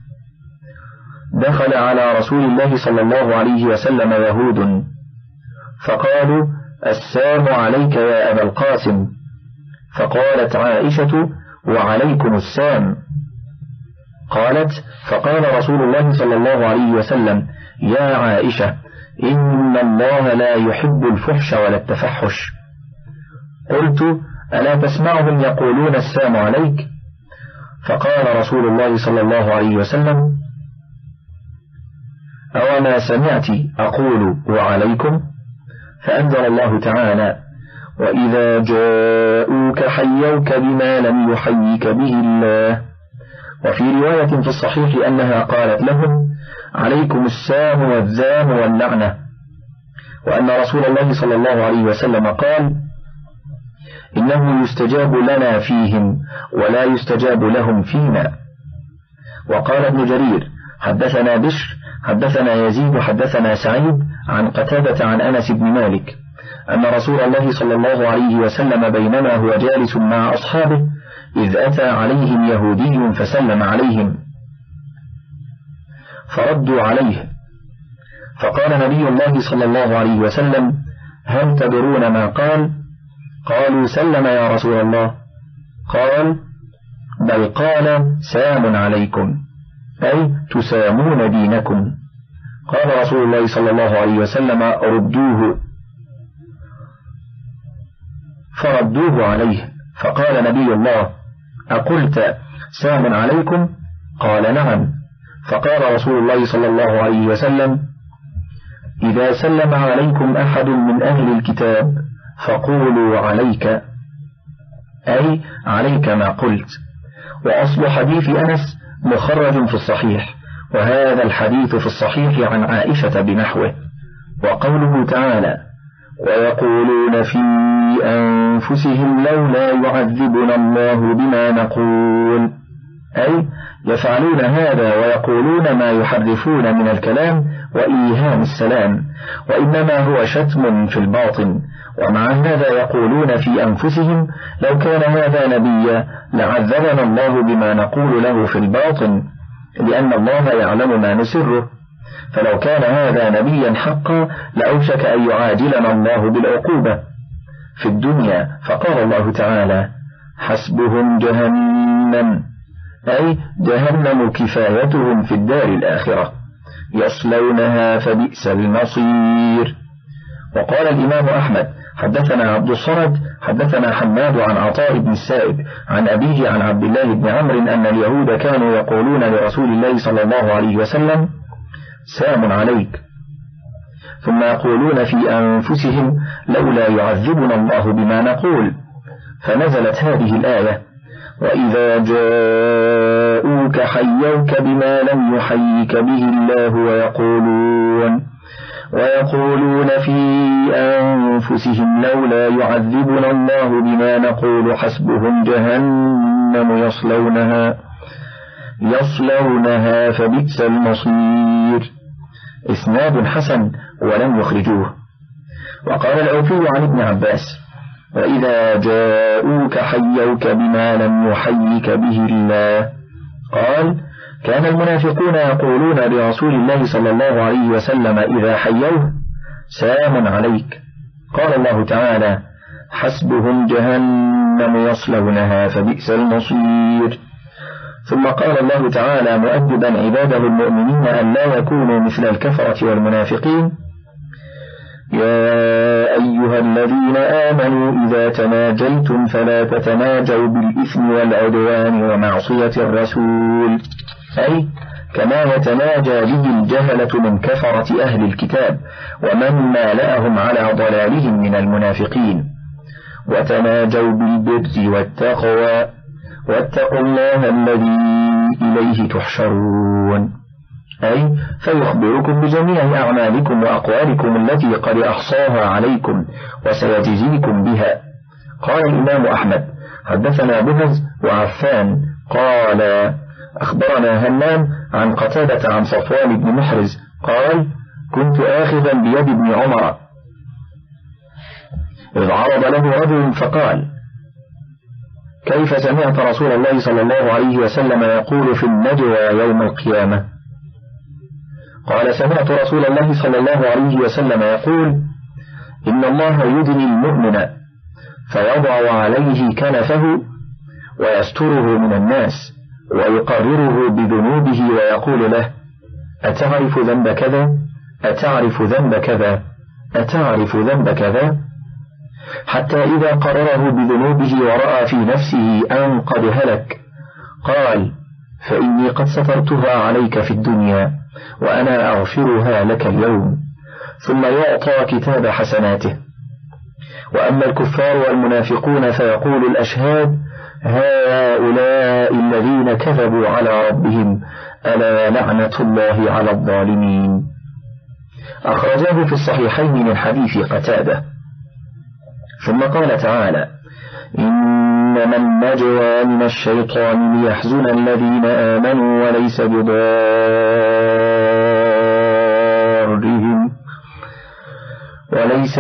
دخل على رسول الله صلى الله عليه وسلم يهود فقالوا: السلام عليك يا أبا القاسم. فقالت عائشة: وعليكم السلام. قالت: فقال رسول الله صلى الله عليه وسلم: يا عائشة، إن الله لا يحب الفحش ولا التفحش. قلت: ألا تسمعهم يقولون السلام عليك؟ فقال رسول الله صلى الله عليه وسلم: أو ما سمعت أقول وعليكم؟ فأنزل الله تعالى: وإذا جاءوك حيوك بما لم يحيك به الله. وفي رواية في الصحيح أنها قالت لهم: عليكم السام والذام واللعنة. وأن رسول الله صلى الله عليه وسلم قال: إنه يستجاب لنا فيهم ولا يستجاب لهم فينا. وقال ابن جرير: حدثنا بشر حدثنا يزيد حدثنا سعيد عن قتادة عن أنس بن مالك أن رسول الله صلى الله عليه وسلم بينما هو جالس مع أصحابه إذ أتى عليهم يهودي فسلم عليهم فردوا عليه، فقال نبي الله صلى الله عليه وسلم: هل تدرون ما قال؟ قالوا: سلم يا رسول الله. قال: بل قال: سام عليكم، أي تسامون دينكم. قال رسول الله صلى الله عليه وسلم: ردوه. فردوه عليه، فقال نبي الله: أقلت سام عليكم؟ قال: نعم. فقال رسول الله صلى الله عليه وسلم: إذا سلم عليكم أحد من أهل الكتاب فقولوا عليك، أي عليك ما قلت. وأصل حديث أنس مخرج في الصحيح، وهذا الحديث في الصحيح عن عائشة بنحوه. وقوله تعالى: ويقولون في أنفسهم لولا يعذبنا الله بما نقول، أي يفعلون هذا ويقولون ما يحرفون من الكلام وإيهام السلام، وإنما هو شتم في الباطن. ومع هذا يقولون في أنفسهم: لو كان هذا نبيا لعذبنا الله بما نقول له في الباطن، لأن الله يعلم ما نسره. فلو كان هذا نبيا حقا لأوشك أن يعاجلنا الله بالعقوبة في الدنيا. فقال الله تعالى: حسبهم جهنم، أي جهنم كفايتهم في الدار الآخرة، يصلونها فبئس المصير. وقال الإمام أحمد: حدثنا عبد الصمد حدثنا حماد عن عطاء بن السائب عن أبيه عن عبد الله بن عمرو أن اليهود كانوا يقولون لرسول الله صلى الله عليه وسلم: سام عليك، ثم يقولون في أنفسهم: لولا يعذبنا الله بما نقول. فنزلت هذه الآية: وإذا جاءوك حيوك بما لم يحيك به الله ويقولون ويقولون في أنفسهم لولا يعذبنا الله بما نقول حسبهم جهنم يصلونها يصلونها فبئس المصير. إسناد حسن ولم يخرجوه. وقال الأوفي عن ابن عباس: وإذا جاءوك حيوك بما لم يحيك به الله. قال: كان المنافقون يقولون لرسول الله صلى الله عليه وسلم إذا حيوه: سام عليك. قال الله تعالى: حسبهم جهنم يصلونها فبئس المصير. ثم قال الله تعالى مؤدبا عباده المؤمنين أن لا يكونوا مثل الكفرة والمنافقين: يا أيها الذين آمنوا إذا تناجيتم فلا تتناجوا بالإثم والعدوان ومعصية الرسول، أي كما يتناجى به الجهلة من كفرة أهل الكتاب ومن مالأهم على ضلالهم من المنافقين. وتناجوا بالبر والتقوى واتقوا الله الذي إليه تحشرون، أي فيخبركم بجميع أعمالكم وأقوالكم التي قد أحصاها عليكم وسيجزيكم بها. قال الإمام أحمد: حدثنا بهز وعفان قال أخبرنا همام عن قتادة عن صفوان بن محرز قال: كنت آخذا بيد ابن عمر إذ عرض له رجل فقال: كيف سمعت رسول الله صلى الله عليه وسلم يقول في النجوى يوم القيامة؟ قال: سمعت رسول الله صلى الله عليه وسلم يقول: إن الله يدني المؤمن فيضع عليه كنفه ويستره من الناس ويقرره بذنوبه ويقول له: أتعرف ذنب كذا؟ أتعرف ذنب كذا؟ أتعرف ذنب كذا؟ حتى إذا قرره بذنوبه ورأى في نفسه أن قد هلك قال: فإني قد سترتها عليك في الدنيا وأنا أغفرها لك اليوم، ثم يعطى كتاب حسناته. وأما الكفار والمنافقون فيقول الأشهاد هؤلاء الذين كذبوا على ربهم ألا لعنة الله على الظالمين. أخرجاه في الصحيحين من حديث قتادة. ثم قال تعالى إنما النجوى من الشيطان ليحزن الذين آمنوا وليس بضارهم وليس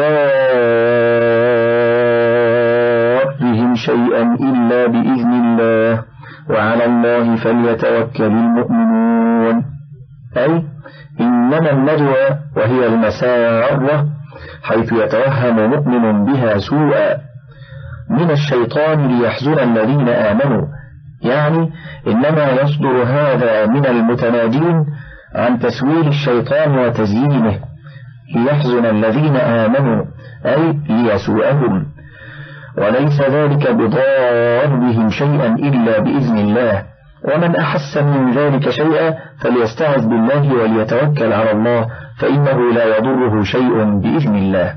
بضارهم شيئا إلا بإذن الله وعلى الله فليتوكل المؤمنون. أي إنما النجوى وهي المسارة حيث يتوهم مؤمن بها سوءا من الشيطان ليحزن الذين آمنوا، يعني إنما يصدر هذا من المتناجين عن تسويل الشيطان وتزيينه ليحزن الذين آمنوا أي ليسوءهم، وليس ذلك بضار بهم شيئا إلا بإذن الله، ومن أحس من ذلك شيئا فليستعذ بالله وليتوكل على الله فإنه لا يضره شيء بإذن الله.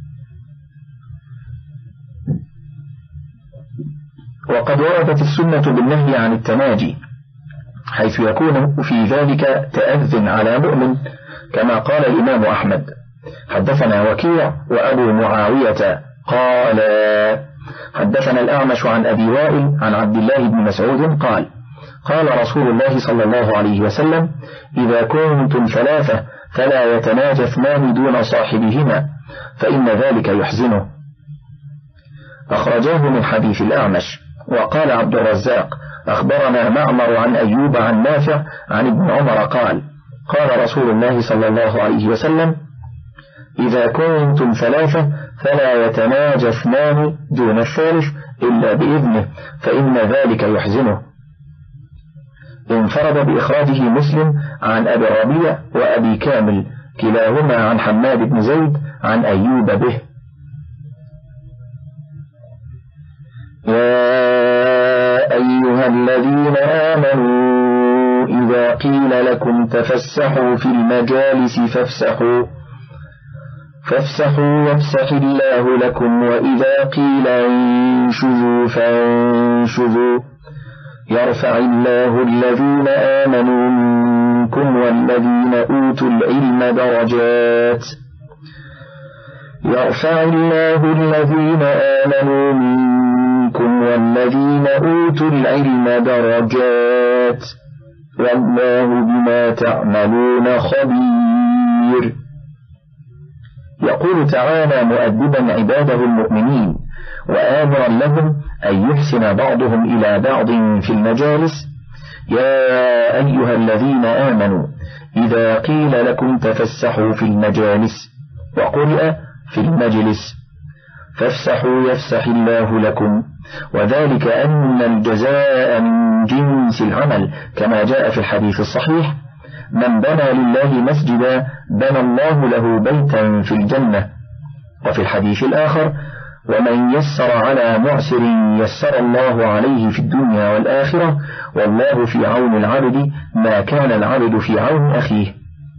وقد وردت السنة بالنهي عن التناجي حيث يكون في ذلك تأذن على مؤمن، كما قال الإمام أحمد حدثنا وكيع وأبو معاوية قال حدثنا الأعمش عن أبي وائل عن عبد الله بن مسعود قال قال رسول الله صلى الله عليه وسلم إذا كنتم ثلاثة فلا يتناجى اثنان دون صاحبهما فإن ذلك يحزنه. أخرجاه من حديث الأعمش. وقال عبد الرزاق أخبرنا معمر عن أيوب عن نافع عن ابن عمر قال قال رسول الله صلى الله عليه وسلم إذا كنتم ثلاثة فلا يتناجى اثنان دون الثالث إلا بإذنه فإن ذلك يحزنه. انفرد بإخراجه مسلم عن أبي الربيع وأبي كامل كلاهما عن حماد بن زيد عن أيوب به. يا أيها الذين آمنوا إذا قيل لكم تفسحوا في المجالس فافسحوا فافسحوا يفسح الله لكم وإذا قيل انشزوا فانشزوا يرفع الله الذين آمنوا منكم والذين أوتوا العلم درجات يرفع الله الذين آمنوا منكم والذين أوتوا العلم درجات والله بما تعملون خبير. يقول تعالى مؤدبا عباده المؤمنين وآمرا لهم أن يحسن بعضهم إلى بعض في المجالس يا أيها الذين آمنوا إذا قيل لكم تفسحوا في المجالس وقرئ في المجلس فافسحوا يفسح الله لكم، وذلك أن الجزاء من جنس العمل كما جاء في الحديث الصحيح من بنى لله مسجدا بنى الله له بيتا في الجنة. وفي الحديث الآخر ومن يسر على معسر يسر الله عليه في الدنيا والآخرة والله في عون العبد ما كان العبد في عون أخيه.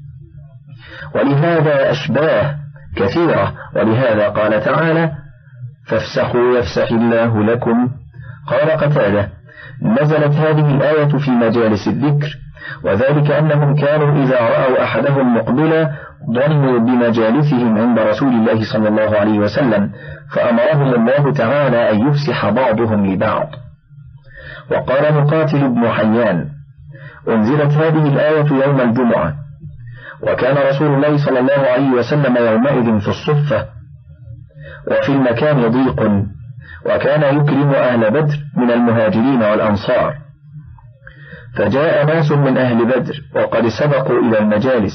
ولهذا أشباه كثيرة، ولهذا قال تعالى فافسحوا يفسح الله لكم. قال قتادة نزلت هذه الآية في مجالس الذكر، وذلك أنهم كانوا إذا رأوا أحدهم مقبلا ظنوا بمجالسهم عند رسول الله صلى الله عليه وسلم فأمرهم الله تعالى أن يفسح بعضهم لبعض. وقال مقاتل بن حيان أنزلت هذه الآية يوم الجمعة، وكان رسول الله صلى الله عليه وسلم يومئذ في الصفة وفي المكان ضيق، وكان يكرم أهل بدر من المهاجرين والأنصار، فجاء ناس من أهل بدر وقد سبقوا إلى المجالس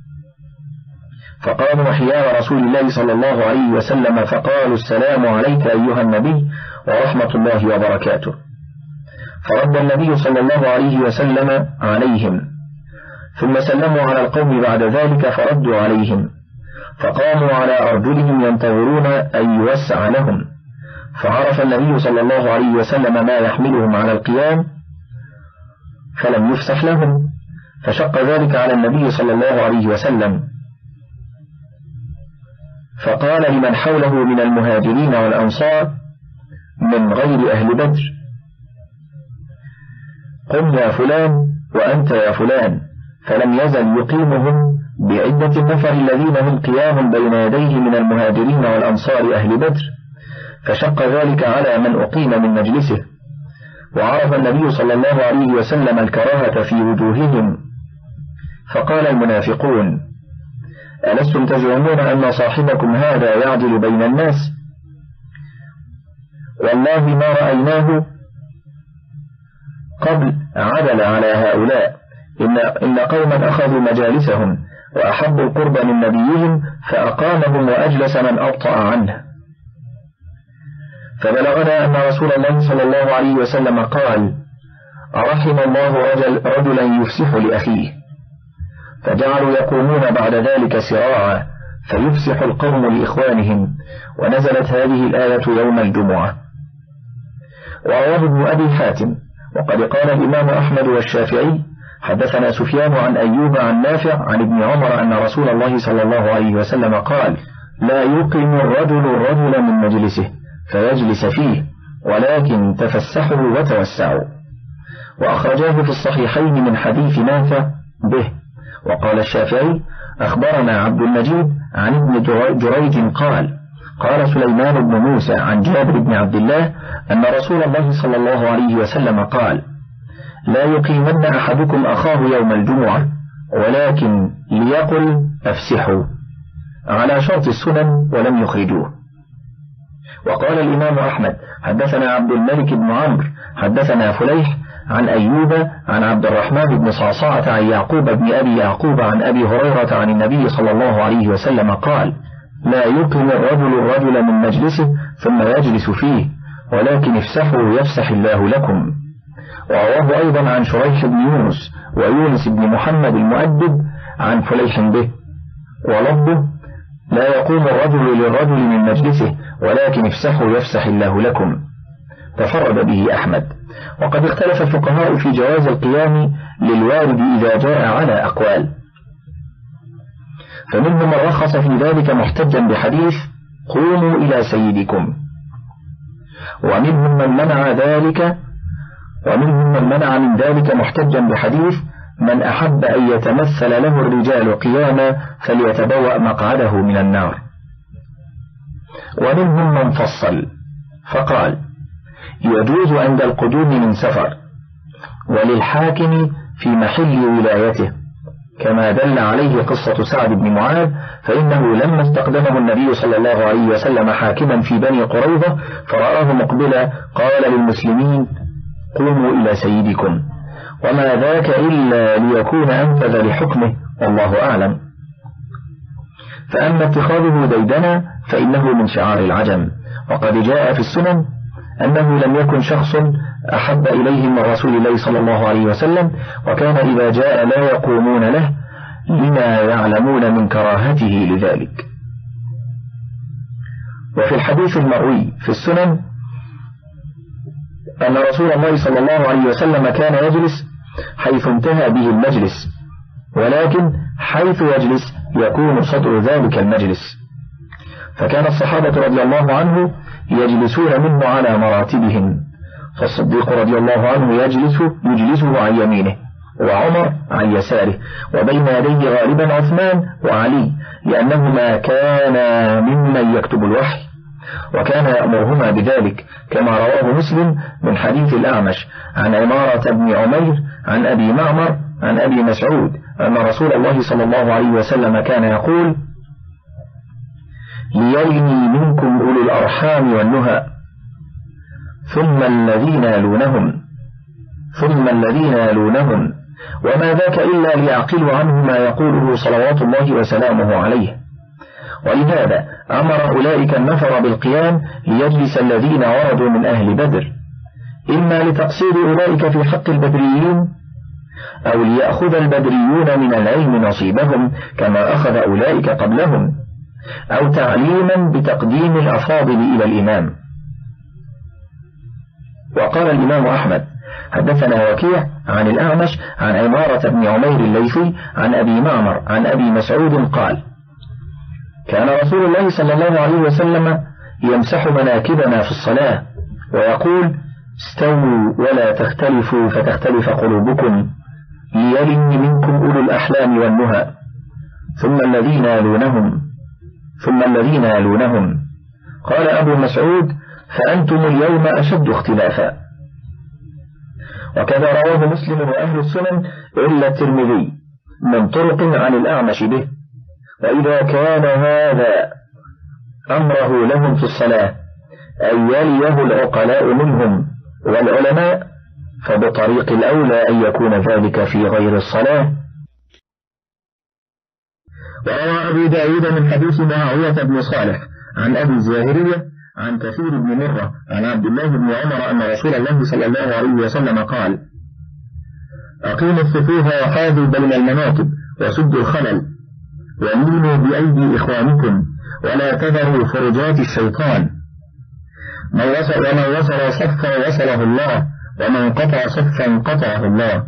فقاموا حيال رسول الله صلى الله عليه وسلم فقالوا السلام عليك أيها النبي ورحمة الله وبركاته، فرد النبي صلى الله عليه وسلم عليهم ثم سلموا على القوم بعد ذلك فردوا عليهم فقاموا على أرجلهم ينتظرون أن يوسع لهم، فعرف النبي صلى الله عليه وسلم ما يحملهم على القيام فلم يفسح لهم، فشق ذلك على النبي صلى الله عليه وسلم، فقال لمن حوله من المهاجرين والأنصار من غير أهل بدر: قم يا فلان وأنت يا فلان، فلم يزل يقيمهم بعدة النفر الذين هم قيام بين يديه من المهاجرين والأنصار أهل بدر، فشق ذلك على من أقيم من مجلسه. وعرف النبي صلى الله عليه وسلم الكراهة في وجوههم، فقال المنافقون: ألستم تزعمون أن صاحبكم هذا يعدل بين الناس؟ والله ما رأيناه قبل عدل على هؤلاء، إن, إن قوما أخذوا مجالسهم وأحبوا القرب من نبيهم فأقامهم وأجلس من أبطأ عنه. فبلغنا أن رسول الله صلى الله عليه وسلم قال: أرحم الله رجل رجلا يفسح لأخيه، فجعلوا يقومون بعد ذلك سراعا فيفسح القوم لإخوانهم، ونزلت هذه الآية يوم الجمعة. ورواه ابن أبي حاتم. وقد قال الإمام أحمد والشافعي: حدثنا سفيان عن أيوب عن نافع عن ابن عمر أن رسول الله صلى الله عليه وسلم قال: لا يقيم الرجل الرجل من مجلسه فيجلس فيه، ولكن تفسحوا وتوسعوا. وأخرجاه في الصحيحين من حديث نافع به. وقال الشافعي: أخبرنا عبد المجيد عن ابن جريج قال: قال سليمان بن موسى عن جابر بن عبد الله أن رسول الله صلى الله عليه وسلم قال: لا يقيمن أحدكم أخاه يوم الجمعة، ولكن ليقل أفسحوا، على شرط السنن ولم يخرجوه. وقال الإمام أحمد: حدثنا عبد الملك بن عمرو حدثنا فليح عن أيوب عن عبد الرحمن بن صعصعة عن يعقوب بن أبي يعقوب عن أبي هريرة عن النبي صلى الله عليه وسلم قال: لا يقيم الرجل الرجل من مجلسه ثم يجلس فيه، ولكن افسحوا يفسح الله لكم. ورواه أيضا عن شريح بن يونس ويونس بن محمد المؤدب عن فليح به، ولفظه: لا يقوم الرجل للرجل من مجلسه، ولكن افسحوا يفسح الله لكم. تفرد به أحمد. وقد اختلف الفقهاء في جواز القيام للوارد إذا جاء على أقوال، فمنهم من رخص في ذلك محتجا بحديث: قوموا إلى سيدكم، ومنهم من منع ذلك ومنهم من منع من ذلك محتجا بحديث: من أحب أن يتمثل له الرجال قياما فليتبوأ مقعده من النار. ومنهم من فصل فقال: يجوز عند القدوم من سفر، وللحاكم في محل ولايته، كما دل عليه قصة سعد بن معاذ، فإنه لما استقدمه النبي صلى الله عليه وسلم حاكما في بني قريظة فرآه مقبلا قال للمسلمين: قوموا إلى سيدكم، وما ذاك إلا ليكون أنفذ لحكمه، والله أعلم. فأما اتخاذه ديدنا فإنه من شعار العجم. وقد جاء في السنن أنه لم يكن شخص أحب إليهم من رسول الله صلى الله عليه وسلم، وكان إذا جاء لا يقومون له لما يعلمون من كراهته لذلك. وفي الحديث المروي في السنن أن رسول الله صلى الله عليه وسلم كان يجلس حيث انتهى به المجلس، ولكن حيث يجلس يكون صدر ذلك المجلس، فكان الصحابة رضي الله عنه يجلسون منه على مراتبهم، فالصديق رضي الله عنه يجلس يجلسه عن يمينه، وعمر عن يساره، وبين يديه غالبا عثمان وعلي، لأنهما كانا ممن يكتب الوحي، وكان يأمرهما بذلك، كما رواه مسلم من حديث الأعمش عن عمارة بن عمير عن أبي معمر عن أبي مسعود أن رسول الله صلى الله عليه وسلم كان يقول: ليلني منكم أولو الأرحام والنهى، ثم الذين يلونهم ثم الذين يلونهم، وما ذاك إلا ليعقلوا عنه ما يقوله صلوات الله وسلامه عليه. ولهذا أمر أولئك النفر بالقيام ليجلس الذين وردوا من أهل بدر، إما لتقصير أولئك في حق البدريين، أو ليأخذ البدريون من العلم نصيبهم كما أخذ أولئك قبلهم، أو تعليما بتقديم الأفاضل إلى الإمام. وقال الإمام أحمد: حدثنا وكيع عن الأعمش عن عمارة بن عمير الليثي عن أبي معمر عن أبي مسعود قال: كان رسول الله صلى الله عليه وسلم يمسح مناكبنا في الصلاة ويقول: استووا ولا تختلفوا فتختلف قلوبكم ليلن منكم أولو الأحلام والنهى ثم الذين يلونهم ثم الذين يلونهم. قال أبو مسعود: فأنتم اليوم أشد اختلافا. وكذا رواه مسلم وأهل السنن إلا الترمذي من طرق عن الأعمش به. وإذا كان هذا أمره لهم في الصلاة أن يليه العقلاء منهم والعلماء، فبطريق الأولى أن يكون ذلك في غير الصلاة. وروى أبو داود من حديث معاوية بن صالح عن أبي الزاهرية عن كثير بن مرة عن عبد الله بن عمر أن رسول الله صلى الله عليه وسلم قال: أقيموا الصفوف وحاذوا بين المناكب وسدوا الخلل وميلوا بأيدي إخوانكم ولا تذروا فرجات الشيطان. من وصل ومن وصل صفا وصله الله ومن قطع صفا قطعه الله.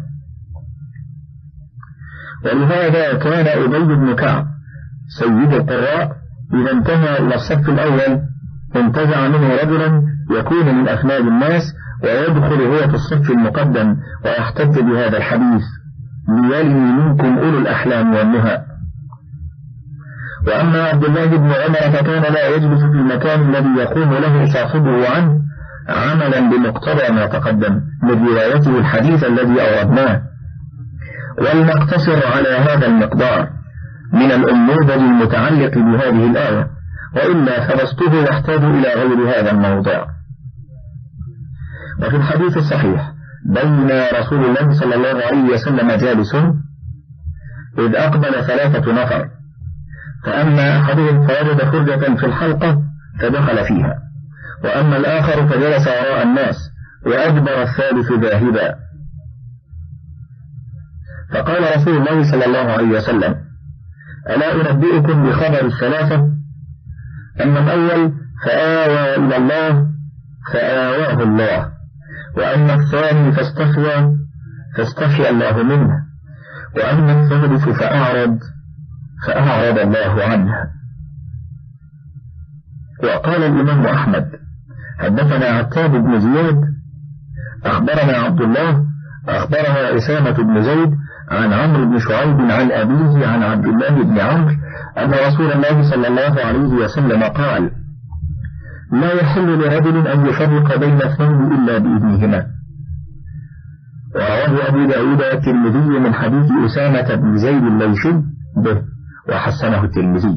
ولهذا كان أبي بن كعب سيد القراء إذا انتهى إلى الصف الأول انتزع منه رجلا يكون من أفناد الناس ويدخل هو في الصف المقدم ويحتج بهذا الحديث: ليلي منكم أولو الأحلام والنهى. وأما عبد الله بن عمر فكان لا يجلس في المكان الذي يقوم له صاحبه عنه عملا بمقتضى ما تقدم من روايته الحديث الذي أوردناه. ولنقتصر على هذا المقدار من الأنموذج المتعلق بهذه الآية، وإلا فبسطه يحتاج إلى غير هذا الموضع. وفي الحديث الصحيح: بين رسول الله صلى الله عليه وسلم جالس إذ أقبل ثلاثة نفر، فأما أحدهم فوجد فرجة في الحلقة فدخل فيها، وأما الآخر فجلس وراء الناس وأدبر الثالث ذاهبا. فقال رسول الله صلى الله عليه وسلم: ألا أنبئكم بخبر الثلاثة؟ أما الأول فآوى إلى الله فآواه الله، وأما الثاني فاستخفى فاستخفى الله منه، وأما الثالث فأعرض فأعرض الله عنه. وقال الإمام أحمد: حدثنا عتاب بن زياد أخبرنا عبد الله أخبرنا أسامة بن زيد عن عمرو بن شعيب عن أبيه عن عبد الله بن عمرو أن رسول الله صلى الله عليه وسلم قال: لا يحل لرجل أن يفرق بين اثنين إلا بإذنهما. ورواه أبو داود الترمذي من حديث أسامة بن زيد الليثي به وحسنه الترمذي.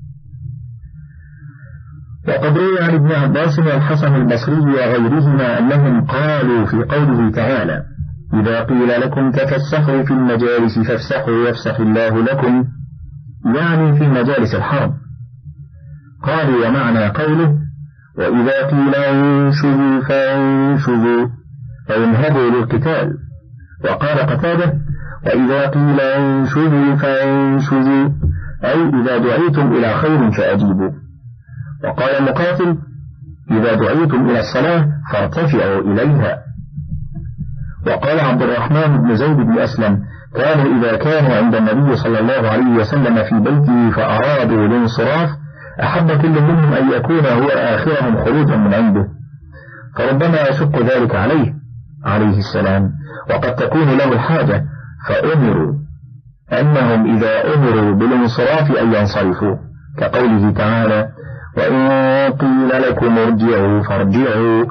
وقد روي عن ابن عباس والحسن البصري وغيرهما أنهم قالوا في قوله تعالى: إذا قيل لكم تفسحوا في المجالس فافسحوا يفسح الله لكم، يعني في مجالس الحرب. قالوا: ومعنى قوله: وإذا قيل انشزوا فانشزوا أو انهضوا للقتال. وقال قتادة: وإذا قيل انشزوا فانشزوا أي إذا دعيتم إلى خير فأجيبوا. وقال مقاتل: إذا دعيتم إلى الصلاة فارتفعوا إليها. وقال عبد الرحمن بن زيد بن أسلم: كانوا إذا كانوا عند النبي صلى الله عليه وسلم في بيته فأرادوا الانصراف أحب كل منهم أن يكون هو آخرهم خروجا من عنده، فربما يشق ذلك عليه عليه السلام، وقد تكون له الحاجة، فأمروا أنهم إذا أمروا بالانصراف أن ينصرفوا، كقوله تعالى: وإن قيل لكم ارجعوا فارجعوا.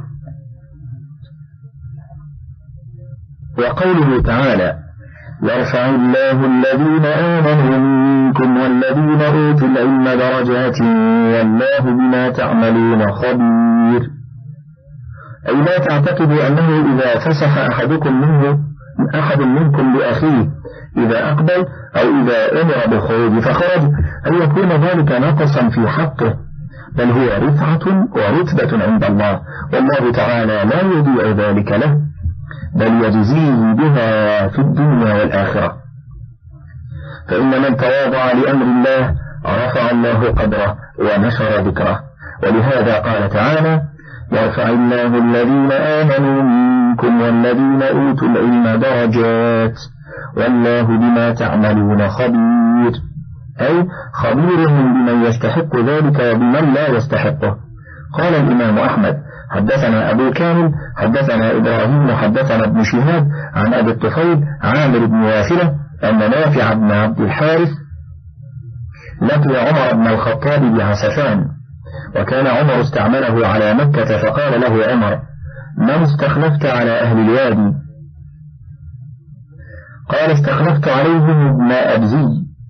وقوله تعالى: يرفع الله الذين آمنوا منكم والذين أوتوا العلم درجات والله بما تعملون خبير. أي لا تعتقدوا أنه إذا فسح أحدكم منه أحد منكم لأخيه إذا أقبل أو إذا أمر بالخروج فخرج أن يكون ذلك نقصا في حقه، بل هو رفعة ورتبة عند الله، والله تعالى لا يضيع ذلك له، بل يجزيه بها في الدنيا والآخرة. فإن من تواضع لأمر الله رفع الله قدره ونشر ذكره، ولهذا قال تعالى: يرفع الله الذين آمنوا منكم والذين أوتوا العلم درجات والله بما تعملون خبير، أي خبير بمن يستحق ذلك وبمن لا يستحقه. قال الإمام أحمد حدثنا أبو كامل حدثنا إبراهيم حدثنا ابن شهاب عن أبي الطفيل عامر بن واثلة أن نافع بن عبد الحارث لقي عمر بن الخطاب بعسفان، وكان عمر استعمله على مكة، فقال له عمر: من استخلفت على أهل الوادي؟ قال: استخلفت عليهم ابن أبزي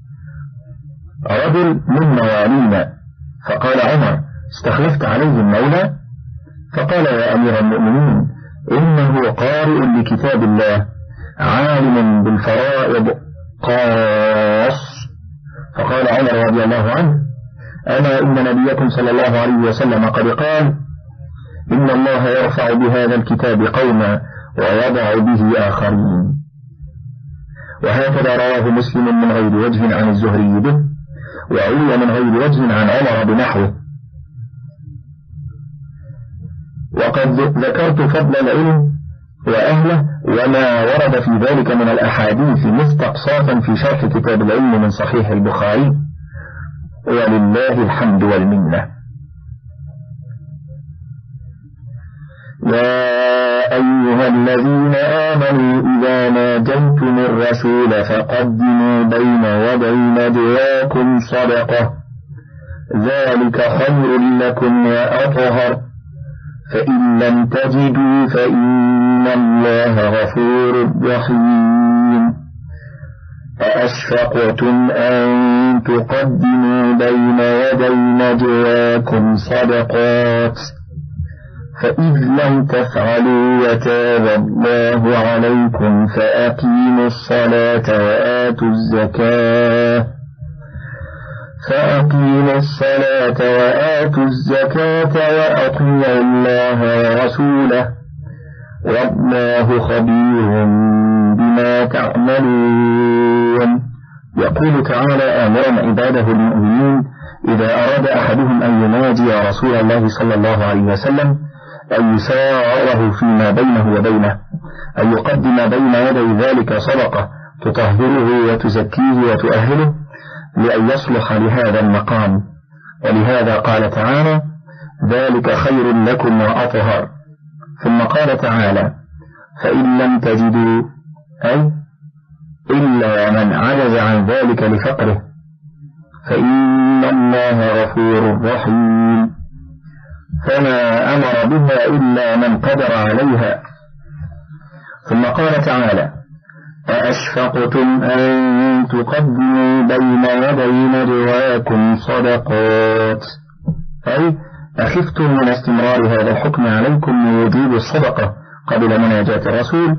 رجل من موالينا. فقال عمر: استخلفت عليهم مولى؟ فقال: يا أمير المؤمنين إنه قارئ لكتاب الله عالم بالفرائض قاص. فقال عمر رضي الله عنه: أما إن نبيكم صلى الله عليه وسلم قد قال: إن الله يرفع بهذا الكتاب قوما ويضع به آخرين. وهكذا رواه مسلم من غير وجه عن الزهري به، وعلي من غير وجه عن عمر بنحوه. وقد ذكرت فضل العلم وأهله وما ورد في ذلك من الأحاديث مستقصاتا في شرح كتاب العلم من صحيح البخاري، ولله الحمد والمنة. يا أيها الذين آمنوا إذا ناجيتم الرسول فقدموا بين يدي نجواكم صدقة ذلك خير لكم وأطهر، فإن لم تجدوا فإن الله غفور رحيم. أأشفقتم أن تقدموا بين يدي نجواكم صدقات فإذ لم تفعلوا وتاب الله عليكم فأقيموا الصلاة وآتوا الزكاة فأقيموا الصلاة وآتوا الزكاة وأطيعوا الله ورسوله والله خبير بما تعملون. يقول تعالى آمرا عباده المؤمنين إذا أراد أحدهم أن يناجي رسول الله صلى الله عليه وسلم أن يساره فيما بينه وبينه، أن يقدم بين يدي ذلك صدقة تطهره وتزكيه وتؤهله لأن يصلح لهذا المقام. ولهذا قال تعالى: ذلك خير لكم وأطهر. ثم قال تعالى: فإن لم تجدوا، أي إلا من عجز عن ذلك لفقره، فإن الله غفور رحيم، فما أمر بها إلا من قدر عليها. ثم قال تعالى: أأشفقتم أن تقدموا بين يدي نجواكم صدقات، أي أخفتم من استمرار هذا الحكم عليكم من وجوب الصدقة قبل مناجاة الرسول،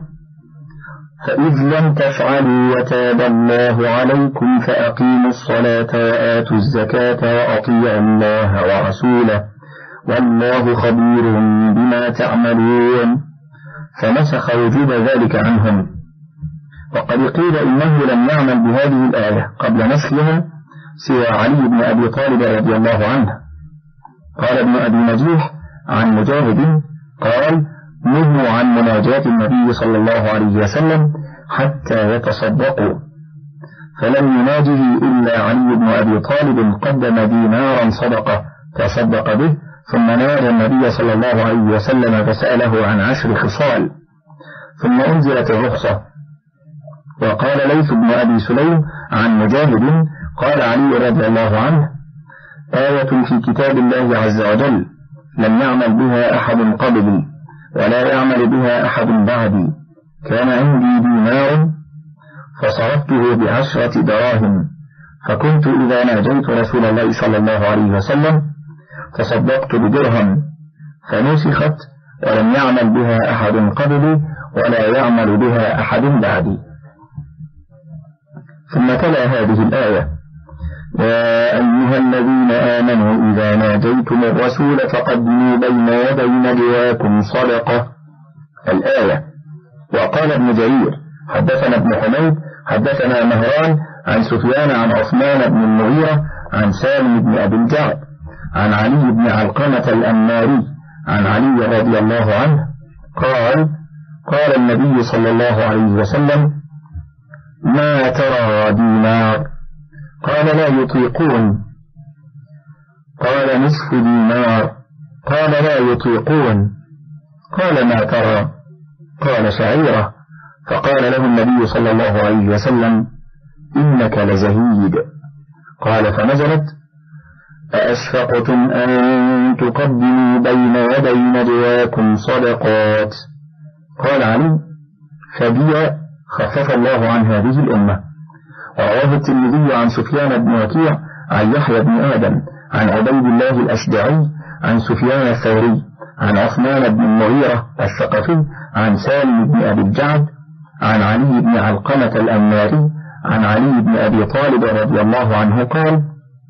فإذ لم تفعلوا وتاب الله عليكم فأقيموا الصلاة وآتوا الزكاة وأطيعوا الله ورسوله والله خبير بما تعملون، فنسخ وجوب ذلك عنهم. وقد قيل إنه لم يعمل بهذه الآية قبل نسخها سوى علي بن أبي طالب رضي الله عنه. قال ابن أبي نجيح عن مجاهد قال: نهوا عن مناجاة النبي صلى الله عليه وسلم حتى يتصدقوا، فلم يناجه إلا علي بن أبي طالب قدم دينارا صدقة تصدق به، ثم نادى النبي صلى الله عليه وسلم فسأله عن عشر خصال، ثم أنزلت الرخصة. وقال ليث بن أبي سليم عن مجاهد قال علي رضي الله عنه: آية في كتاب الله عز وجل لم يعمل بها أحد قبلي ولا يعمل بها أحد بعدي، كان عندي دينار فصرفته بعشرة دراهم، فكنت إذا ناجيت رسول الله صلى الله عليه وسلم تصدقت بدرهم، فنسخت ولم يعمل بها أحد قبلي ولا يعمل بها أحد بعدي. ثم تلا هذه الآية: يا أيها الذين آمنوا إذا ناجيتم الرسول فقدموا بين يدي نجواكم صدقة، الآية. وقال ابن جرير حدثنا ابن حميد حدثنا مهران عن سفيان عن عثمان بن المغيرة عن سالم بن أبي الجعد عن علي بن علقمة الأنماري عن علي رضي الله عنه قال: قال النبي صلى الله عليه وسلم: ما ترى دينار؟ قال: لا يطيقون. قال: نصف دينار. قال: لا يطيقون. قال: ما ترى؟ قال: شعيرة. فقال له النبي صلى الله عليه وسلم: إنك لزهيد. قال: فنزلت: أأشفقتم أن تقدموا بين يدي نجواكم صدقات؟ قال علي: فبي خفف الله عن هذه الأمة. ورواه الترمذي عن سفيان بن وكيع عن يحيى بن آدم عن عبيد الله الأشجعي عن سفيان الثوري عن عثمان بن المغيرة الثقفي عن سالم بن أبي الجعد عن علي بن علقمة الأنماري عن علي بن أبي طالب رضي الله عنه قال: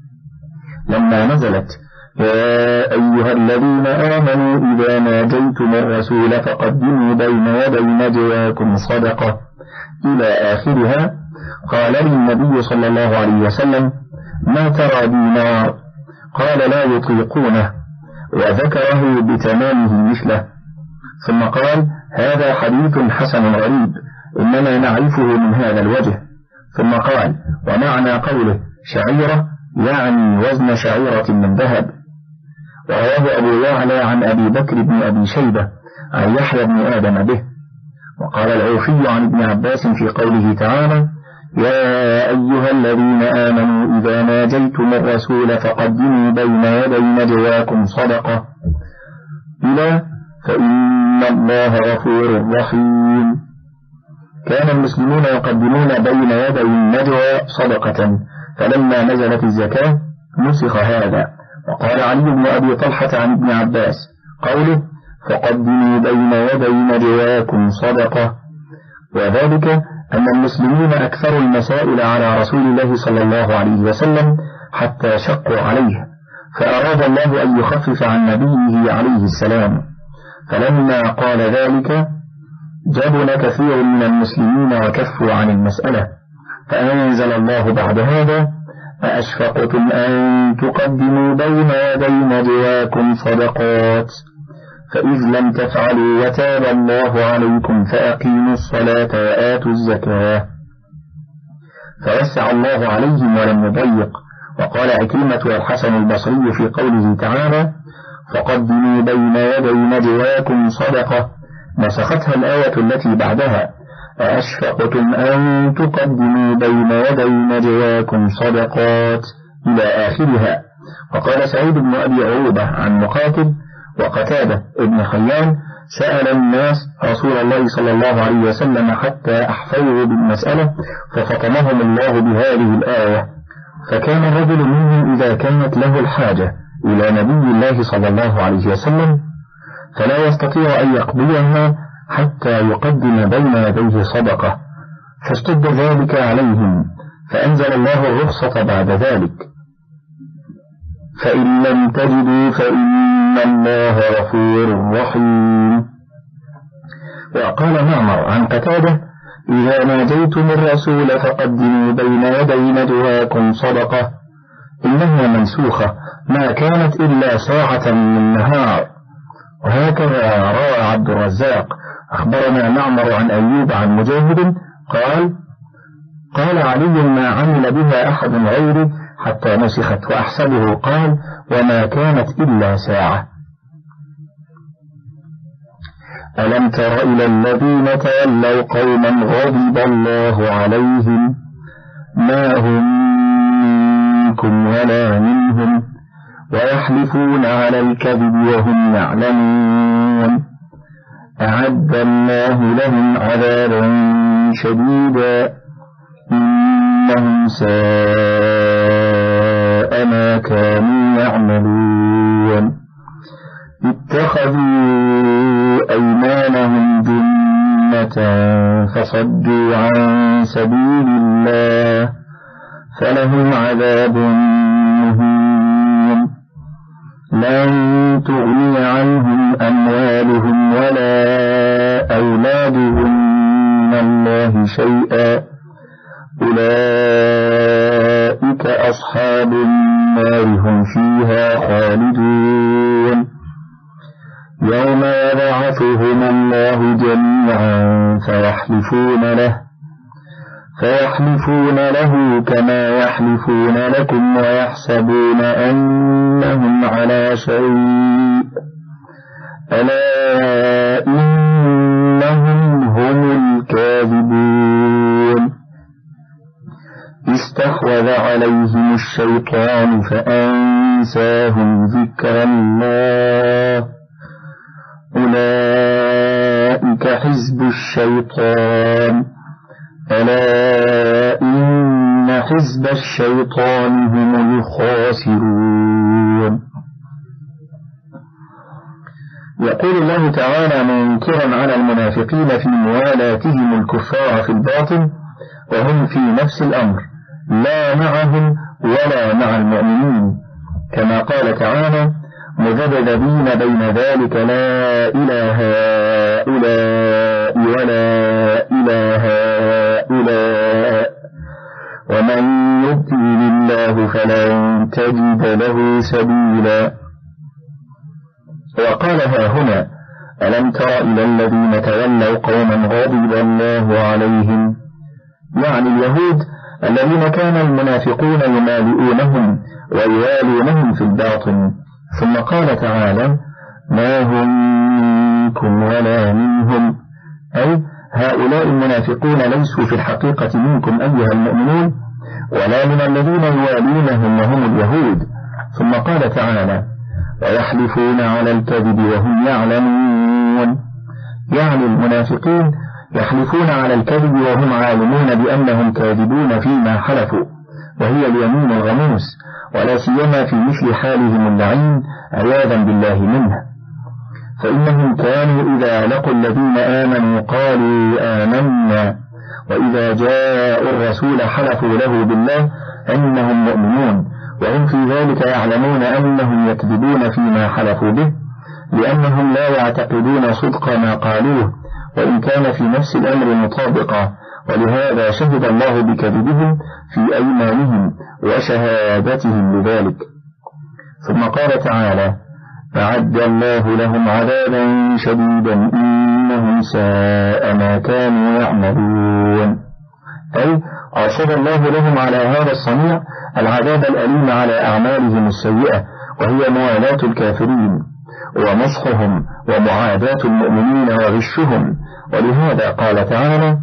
لما نزلت: يا أيها الذين آمنوا إذا ناجيتم الرسول فقدموا بين يدي نجواكم صدقة إلى آخرها، قال لي النبي صلى الله عليه وسلم: ما ترى دينار؟ قال: لا يطيقونه. وذكره بتمامه مثله، ثم قال: هذا حديث حسن غريب، إنما نعرفه من هذا الوجه. ثم قال: ومعنى قوله شعيرة يعني وزن شعيرة من ذهب. ورواه أبو يعلى عن أبي بكر بن أبي شيبة عن يحيى بن آدم به. وقال العوفي عن ابن عباس في قوله تعالى: يا أيها الذين آمنوا إذا ناجيتم الرسول فقدموا بين يدي نجواكم صدقة إلى فإن الله غفور رحيم. كان المسلمون يقدمون بين يدي النجوى صدقة، فلما نزلت الزكاة نسخ هذا. وقال علي بن أبي طلحة عن ابن عباس قوله: فقدموا بين يدي نجواكم صدقة، وذلك أن المسلمين أكثروا المسائل على رسول الله صلى الله عليه وسلم حتى شقوا عليه، فأراد الله أن يخفف عن نبيه عليه السلام، فلما قال ذلك جبن كثير من المسلمين وكفوا عن المسألة، فأنزل الله بعد هذا: أأشفقتم أن تقدموا بين يدي نجواكم صدقات فإذ لم تفعلوا وتاب الله عليكم فأقيموا الصلاة وآتوا الزكاة. فوسع الله عليهم ولم يضيق. وقال عكرمة والحسن البصري في قوله تعالى: فقدموا بين يدي نجواكم صدقة، نسختها الآية التي بعدها: أأشفقتم أن تقدموا بين يدي نجواكم صدقات إلى آخرها. وقال سعيد بن أبي عروبة عن مقاتل وقتادة ابن خيان: سأل الناس رسول الله صلى الله عليه وسلم حتى أحفظوا بالمسألة ففطمهم الله بهذه الآية، فكان الرجل منهم إذا كانت له الحاجة إلى نبي الله صلى الله عليه وسلم فلا يستطيع أن يقضيها حتى يقدم بين يديه صدقة، فاشتد ذلك عليهم، فأنزل الله الرخصة بعد ذلك: فإن لم تجدوا فإن الله غفور رحيم. وقال معمر عن قتادة: إذا ناجيتم الرسول فقدموا بين يدي نجواكم صدقة، إنها منسوخة ما كانت إلا ساعة من نهار. وهكذا روى عبد الرزاق: أخبرنا معمر عن أيوب عن مجاهد قال: قال علي: ما عمل بها أحد غيري حتى نسخت. وأحسبه قال: وما كانت إلا ساعة. ألم تر إلى الذين تولوا قوما غضب الله عليهم ما هم منكم ولا منهم ويحلفون على الكذب وهم يعلمون أعد الله لهم عذابا شديدا إنهم ساء ما كانوا يعملون اتخذوا أيمانهم جنة فصدوا عن سبيل الله فلهم عذاب مهين لن تغني عنهم أموالهم ولا أولادهم من الله شيئا أولئك أصحاب النار هم فيها خالدون يوم يبعثهم الله جميعا فيحلفون له فيحلفون له كما يحلفون لكم ويحسبون أنهم على شيء ألا إنهم هم الكاذبون استحوذ عليهم الشيطان فأنساهم ذكر الله أولئك حزب الشيطان ألا إن حزب الشيطان هم الخاسرون. يقول الله تعالى منكرا على المنافقين في موالاتهم الكفار في الباطن وهم في نفس الأمر لا معهم ولا مع المؤمنين، كما قال تعالى مذبذبين بين ذلك لا إله هؤلاء ولا إله هؤلاء ومن يضلل الله فلن تجد له سبيلا. وقال ها هنا ألم تر إلى الذين تولوا قوما غضب الله عليهم، يعني اليهود الذين كان المنافقون يمالئونهم ويوالونهم في الباطن. ثم قال تعالى ما هم منكم ولا منهم، أي هؤلاء المنافقون ليسوا في الحقيقة منكم أيها المؤمنون ولا من الذين يوالونهم وهم اليهود. ثم قال تعالى ويحلفون على الكذب وهم يعلمون، يعني المنافقين يحلفون على الكذب وهم عالمون بأنهم كاذبون فيما حلفوا، وهي اليمين الغموس، ولا سيما في مثل حالهم اللعين عياذا بالله منه، فإنهم كانوا إذا لقوا الذين آمنوا قالوا آمنا، وإذا جاءوا الرسول حلفوا له بالله أنهم مؤمنون، وهم في ذلك يعلمون أنهم يكذبون فيما حلفوا به، لأنهم لا يعتقدون صدق ما قالوه وإن كان في نفس الأمر مطابقا، ولهذا شهد الله بكذبهم في أيمانهم وشهادتهم لذلك. ثم قال تعالى أعد الله لهم عذابا شديدا إنهم ساء ما كانوا يعملون، أي أرشد الله لهم على هذا الصنيع العذاب الأليم على أعمالهم السيئة، وهي موالاة الكافرين ومسخهم ومعاداة المؤمنين وغشهم. ولهذا قال تعالى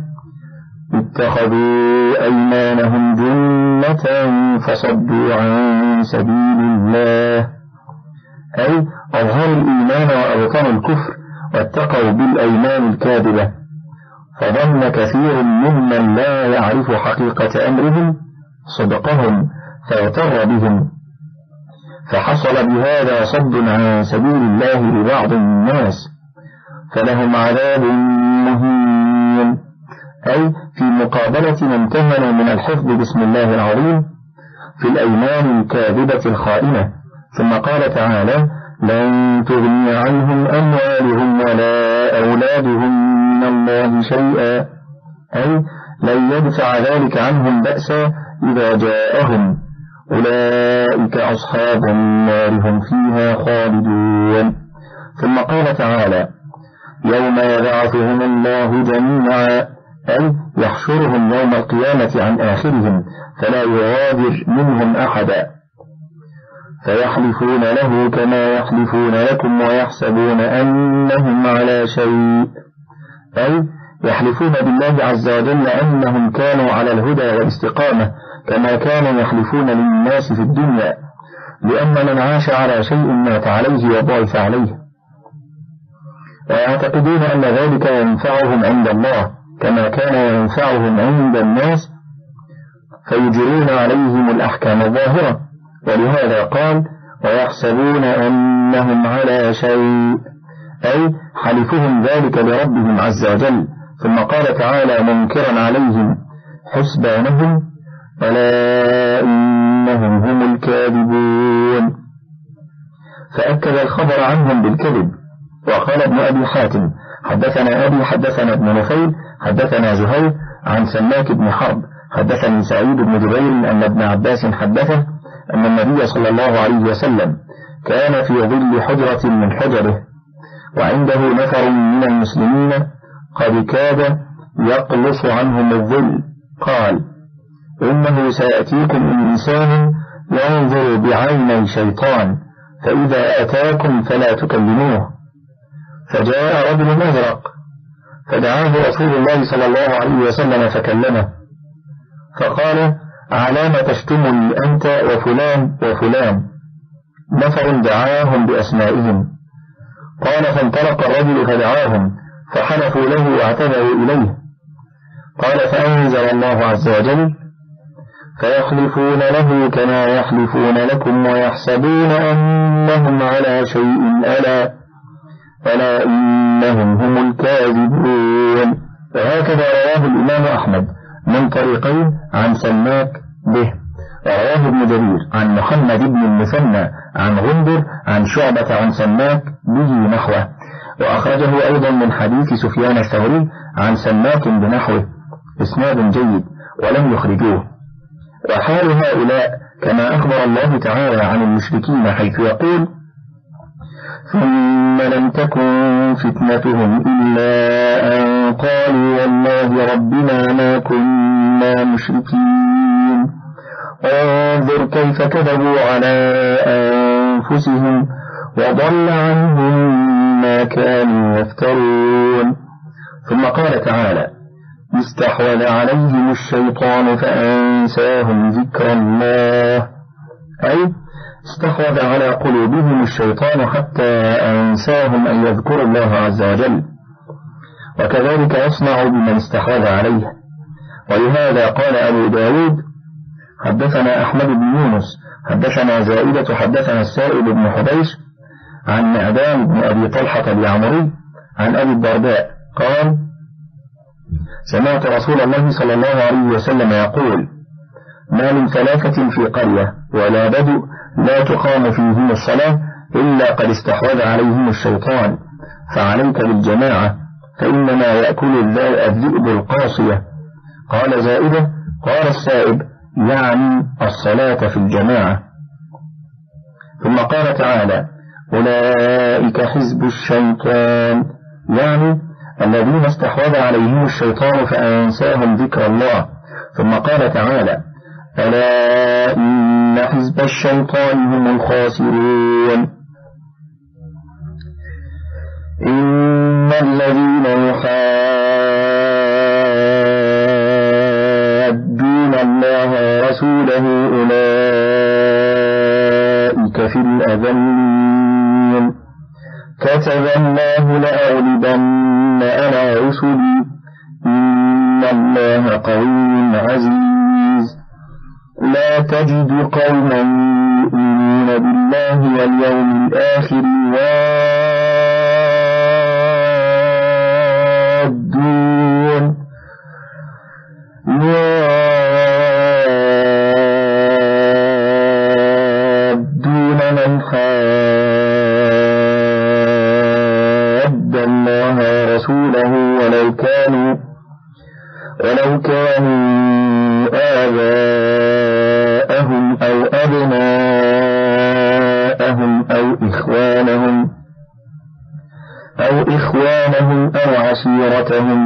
اتخذوا أيمانهم جنة فصدوا عن سبيل الله، أي أظهروا الإيمان وأبطنوا الكفر واتقوا بالأيمان الكاذبة، فظن كثير ممن لا يعرف حقيقة أمرهم صدقهم فاغتر بهم، فحصل بهذا صد عن سبيل الله لبعض الناس، فلهم عذاب مهين، أي في مقابلة ما امتهنوا من الحفظ باسم الله العظيم في الأيمان الكاذبة الخائنة. ثم قال تعالى لن تغني عنهم أموالهم ولا أولادهم من الله شيئا، أي لن يدفع ذلك عنهم بأسا إذا جاءهم، أولئك أصحاب النار هم فيها خالدون. ثم قال تعالى يوم يبعثهم الله جميعا، أي يحشرهم يوم القيامة عن آخرهم فلا يغادر منهم أحدا، فيحلفون له كما يحلفون لكم ويحسبون أنهم على شيء، أي يحلفون بالله عز وجل أنهم كانوا على الهدى والاستقامة كما كانوا يحلفون للناس في الدنيا، لأن من عاش على شيء مات عليه وضعف عليه، ويعتقدون أن ذلك ينفعهم عند الله كما كان ينفعهم عند الناس، فيجرون عليهم الأحكام الظاهرة. ولهذا قال ويحسبون أنهم على شيء، أي حلفهم ذلك لربهم عز وجل. ثم قال تعالى منكرا عليهم حسبانهم ألا إنهم هم الكاذبون، فأكد الخبر عنهم بالكذب. وقال ابن أبي حاتم حدثنا أبي حدثنا ابن نفيل حدثنا زهير عن سماك بن حرب حدثني سعيد بن جبير أن ابن عباس حدثه أن النبي صلى الله عليه وسلم كان في ظل حجرة من حجره، وعنده نفر من المسلمين قد كاد يقلص عنهم الذل، قال: إنه سيأتيكم إنسان ينظر بعيني شيطان، فإذا أتاكم فلا تكلموه. فجاء رجل مزرق فدعاه رسول الله صلى الله عليه وسلم فكلمه، فقال: علام تشتمني أنت وفلان وفلان؟ نفر دعاهم بأسمائهم. قال: فانطلق الرجل فدعاهم فحلفوا له واعتذروا إليه. قال: فأنزل الله عز وجل: فيحلفون له كما يحلفون لكم ويحسبون أنهم على شيء، ألا ألا إنهم هم الكاذبون. وهكذا رواه الإمام أحمد من طريقين عن سماك به، رواه ابن جرير عن محمد بن المثنى عن غندر عن شعبة عن سماك به نحوه، وأخرجه أيضا من حديث سفيان الثوري عن سماك بنحوه، إسناد جيد، ولم يخرجوه. وحال هؤلاء كما أخبر الله تعالى عن المشركين حيث يقول: ثم لم تكن فتنتهم إلا أن قالوا والله ربنا ما كنا مشركين، انظر كيف كذبوا على أنفسهم وضل عنهم ما كانوا يفترون. ثم قال تعالى: استحوذ عليهم الشيطان فأنساهم ذكر الله، أي استحوذ على قلوبهم الشيطان حتى أنساهم أن يذكروا الله عز وجل، وكذلك يصنع بمن استحوذ عليه. ولهذا قال أبو داود: حدثنا أحمد بن يونس حدثنا زائدة حدثنا السائب بن حبيش عن معدان بن أبي طلحة اليعمري عن أبي الدرداء قال: سمعت رسول الله صلى الله عليه وسلم يقول: ما من ثلاثة في قرية ولا بدء لا تقام فيهم الصلاة إلا قد استحوذ عليهم الشيطان، فعليك بالجماعة فإنما يأكل الذئب القاصية. قال زائدة: قال السائب: يعني الصلاة في الجماعة. ثم قال تعالى: أولئك حزب الشيطان، يعني الذين استحوذ عليهم الشيطان فأنساهم ذكر الله. ثم قال تعالى: ألا إن حزب الشيطان هم الخاسرون. إن الذين يحادون الله ورسوله أولئك في الأذلين، كتب الله لأغلبن أنا رسلي، إن الله قوي عزيز. لا تجد قوما يؤمنون بالله واليوم الآخر يوادون يوادون من حاد الله ورسوله ولو كانوا ولو كانوا آباءهم أو أبناءهم أو إخوانهم أو إخوانهم أو عشيرتهم،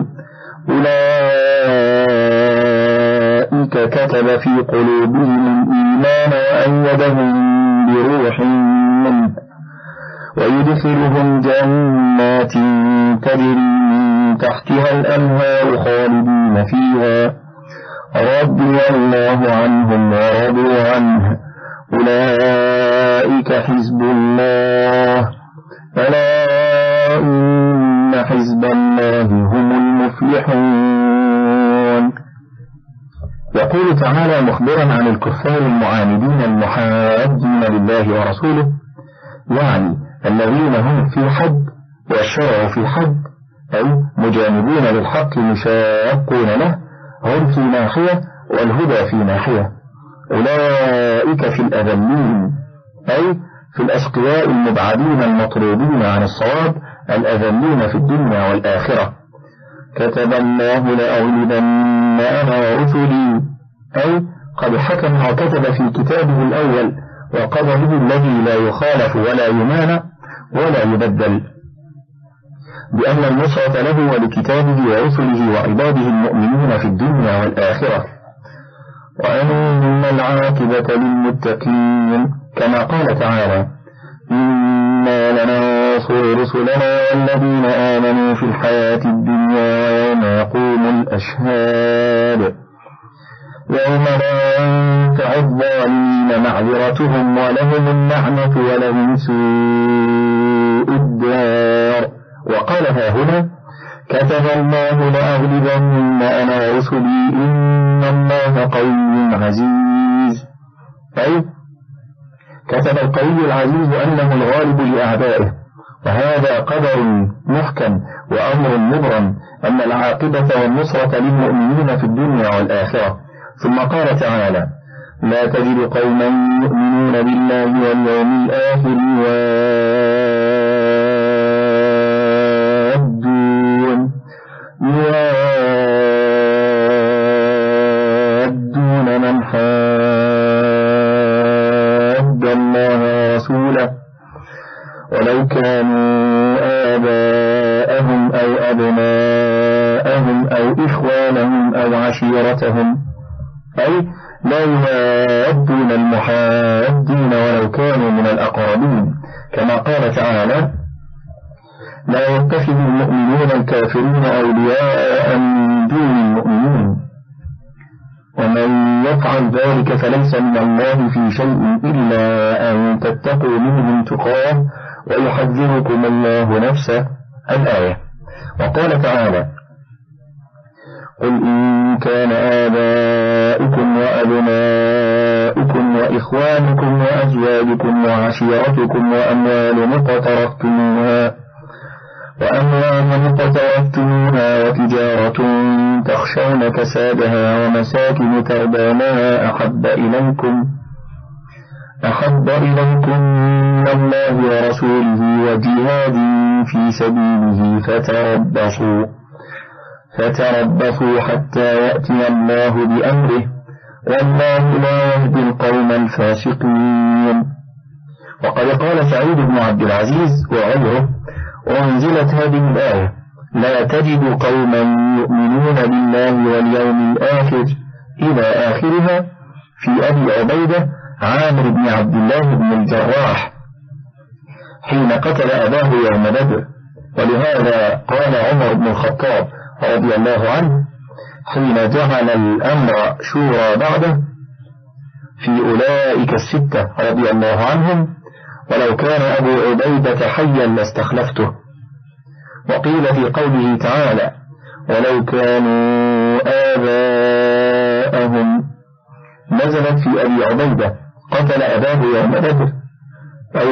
أولئك كتب في قلوبهم الإيمان وأيدهم بروح منه، ويدخلهم جنات تجري من تحتها الأنهار خالدين فيها، رضي الله عنهم ورضوا عنه، أولئك حزب الله، ألا إن حزب الله هم المفلحون. يقول تعالى مخبرا عن الكفار المعاندين المحادين لله ورسوله، يعني الذين هم في حد والشرع في حد، أي مجانبون للحق مشاقون له، هم في ناحية والهدى في ناحية، أولئك في الأذلين، أي في الأشقياء المبعدين المطرودين عن الصواب الأذلين في الدنيا والآخرة. كتب الله لأغلبن أنا ورسلي، أي قد حكم وكتب في كتابه الأول وقضى به الذي لا يخالف ولا يمانع ولا يبدل. بأن النصرة له ولكتابه ورسله وعباده المؤمنين في الدنيا والآخرة، وأن العاقبة للمتقين، كما قال تعالى: إنا لننصر رسلنا والذين آمنوا في الحياة الدنيا ويوم يقوم الأشهاد يوم لا ينفع الظالمين معذرتهم ولهم اللعنة ولهم سوء الدار. وقال ها هنا: كتب الله لأغلبن أنا رسلي إن الله قوي عزيز، أي كتب القوي العزيز أنه الغالب لأعدائه، وهذا قدر محكم وأمر مبرم أن العاقبة والنصرة للمؤمنين في الدنيا والآخرة. ثم قال تعالى: لا تجد قوما يؤمنون بالله واليوم الآخر يوادون يوادون من حاد الله ورسوله ولو كانوا آباءهم أو أبناءهم أو إخوانهم أو عشيرتهم، أي لا يوادون المحادين ولو كانوا من الأقربين، كما قال تعالى: لا يتخذ المؤمنون الكافرين أولياء من دون المؤمنين ومن يفعل ذلك فليس من الله في شيء إلا أن تتقوا منهم تقاه ويحذركم الله نفسه. الآية. وقال تعالى: قل إن كان آباؤكم وأبناؤكم وإخوانكم وأزواجكم وعشيرتكم وأموال اقترفتموها وأموال اقترفتموها وتجارة تخشون كسادها ومساكن ترضونها أحب إليكم أحب إليكم من الله ورسوله وجهاد في سبيله فتربصوا فتربصوا حتى يأتي الله بأمره والله لا يهدي القوم الفاسقين. وقد قال سعيد بن عبد العزيز وغيره: وأنزلت هذه الآية: لا تجد قوما يؤمنون بالله واليوم الآخر إلى آخرها في أبي عبيدة عامر بن عبد الله بن الجراح حين قتل أباه يوم بدر. ولهذا قال عمر بن الخطاب رضي الله عنه حين جعل الأمر شورى بعده في أولئك الستة رضي الله عنهم: ولو كان أبو عبيدة حيا لاستخلفته. وقيل في قوله تعالى: ولو كانوا آباءهم، نزلت في أبي عبيدة قتل أباه يوم بدر، أو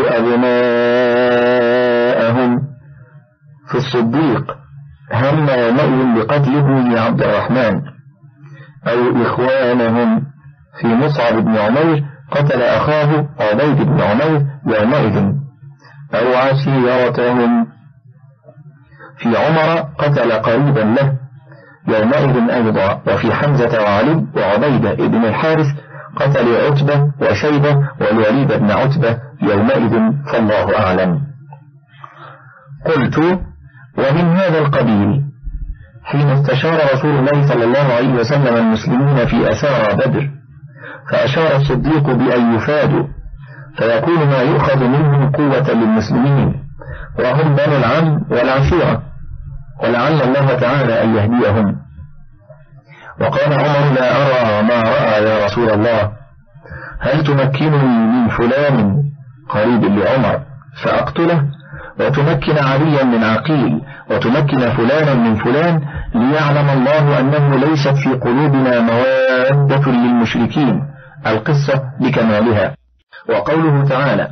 أبناءهم في الصديق هم يومئذ بقتل ابنه عبد الرحمن، أو إخوانهم في مصعب بن عمير قتل أخاه عبيد بن عمير يومئذ، أو عشيرتهم في عمر قتل قريبا له يومئذ أيضا. وفي حمزة وعلي وعبيدة بن الحارث قتل عتبة وشيبة والوليد بن عتبة يومئذ، فالله أعلم. قلت: ومن هذا القبيل حين استشار رسول الله صلى الله عليه وسلم المسلمين في أسارى بدر فأشار الصديق بأن يفادوا فيكون ما يؤخذ منهم قوة للمسلمين، وهم بنو العم والعشيرة، ولعل الله تعالى أن يهديهم. وقال عمر: لا أرى ما رأى يا رسول الله، هل تمكنني من فلان قريب لعمر فأقتله، وتمكن عليا من عقيل، وتمكن فلانا من فلان، ليعلم الله أنه ليست في قلوبنا موادة للمشركين. القصة بكمالها. وقوله تعالى: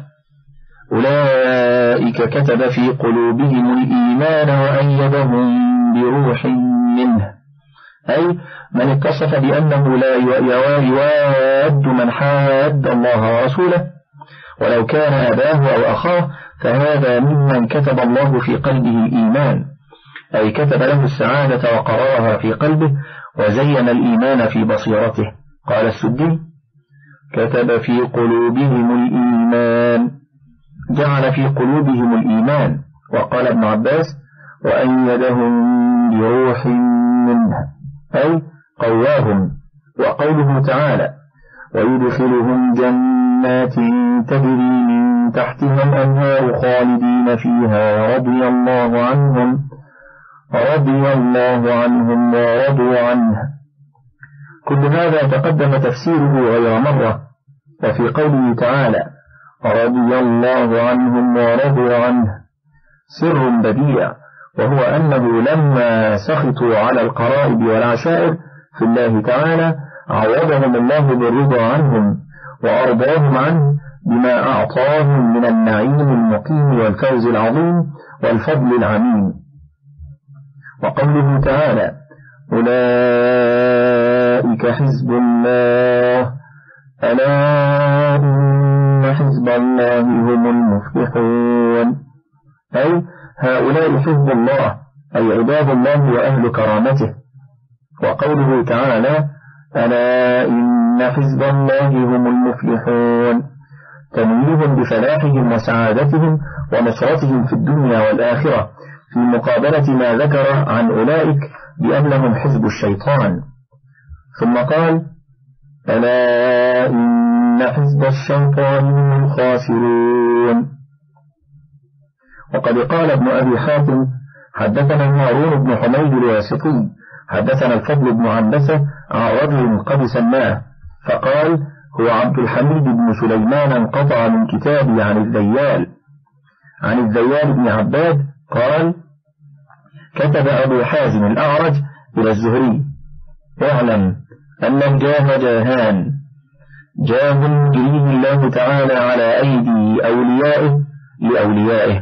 أولئك كتب في قلوبهم الإيمان وأيدهم بروح منه، أي من اتصف بأنه لا يواد من حاد الله ورسوله ولو كان أباه أو أخاه، فهذا ممن كتب الله في قلبه الإيمان، أي كتب له السعادة وقرارها في قلبه وزين الإيمان في بصيرته. قال السدي: كتب في قلوبهم الإيمان، جعل في قلوبهم الإيمان. وقال ابن عباس: وأيدهم بروح منه أي قواهم. وقوله تعالى ويدخلهم جنات تجري من تحتها الأنهار خالدين فيها رضي الله عنهم رضي الله عنهم ورضوا عنه. كل هذا تقدم تفسيره غير مرة. وفي قوله تعالى رضي الله عنهم ورضوا عنه سر بديع، وهو أنه لما سخطوا على القرائب والعشائر في الله تعالى عوضهم الله بالرضا عنهم وأرضاهم عنه بما أعطاهم من النعيم المقيم والفوز العظيم والفضل العميم. وقوله تعالى أولئك حزب الله ألا إن حزب الله هم المفلحون أي هؤلاء حزب الله أي عباد الله وأهل كرامته. وقوله تعالى ألا إن حزب الله هم المفلحون تنويه بفلاحهم وسعادتهم ونصرتهم في الدنيا والآخرة في مقابلة ما ذكر عن أولئك بأنهم حزب الشيطان. ثم قال ألا إن حزب الشيطان هم الخاسرون. وقد قال ابن أبي حاتم حدثنا هارون بن حميد الواسطي حدثنا الفضل بن عنبسة عن رجل قد سماه فقال هو عبد الحميد بن سليمان انقطع من كتابي عن الذيال عن الذيال بن عباد قال كتب أبو حازم الأعرج إلى الزهري اعلم أن الجاه جاهان جاه يجريه الله تعالى على أيدي أوليائه لأوليائه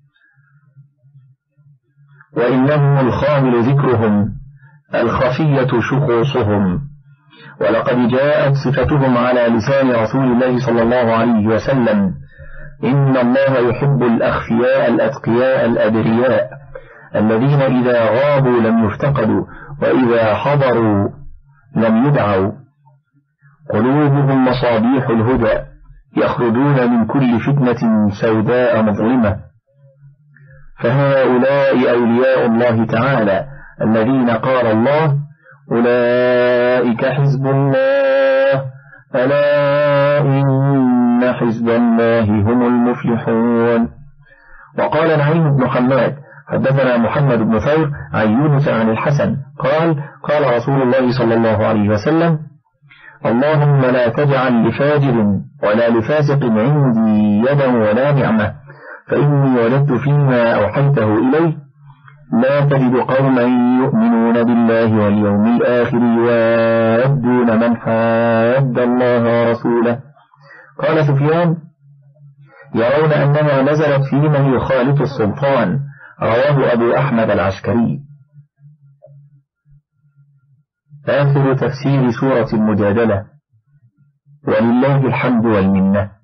وإنهم الخامل ذكرهم الخفية شخوصهم. ولقد جاءت صفتهم على لسان رسول الله صلى الله عليه وسلم إن الله يحب الأخفياء الأتقياء الأبرياء الذين إذا غابوا لم يفتقدوا وإذا حضروا لم يدعوا قلوبهم مصابيح الهدى يخرجون من كل فتنة سوداء مظلمة. فهؤلاء أولياء الله تعالى الذين قال الله أولئك حزب الله ألا إن حزب الله هم المفلحون. وقال نعيم بن حماد حدثنا محمد بن ثور عن يونس عن الحسن قال قال رسول الله صلى الله عليه وسلم اللهم لا تجعل لفاجر ولا لفاسق عندي يدا ولا نعمة فإني وجدت فيما أوحيته إليه لا تجد قوما يؤمنون بالله واليوم الآخر يوادون من حاد الله ورسوله. قال سفيان يرون أنها نزلت في من يخالط السلطان. رواه أبو أحمد العسكري. آخر تفسير سورة المجادلة ولله الحمد والمنة.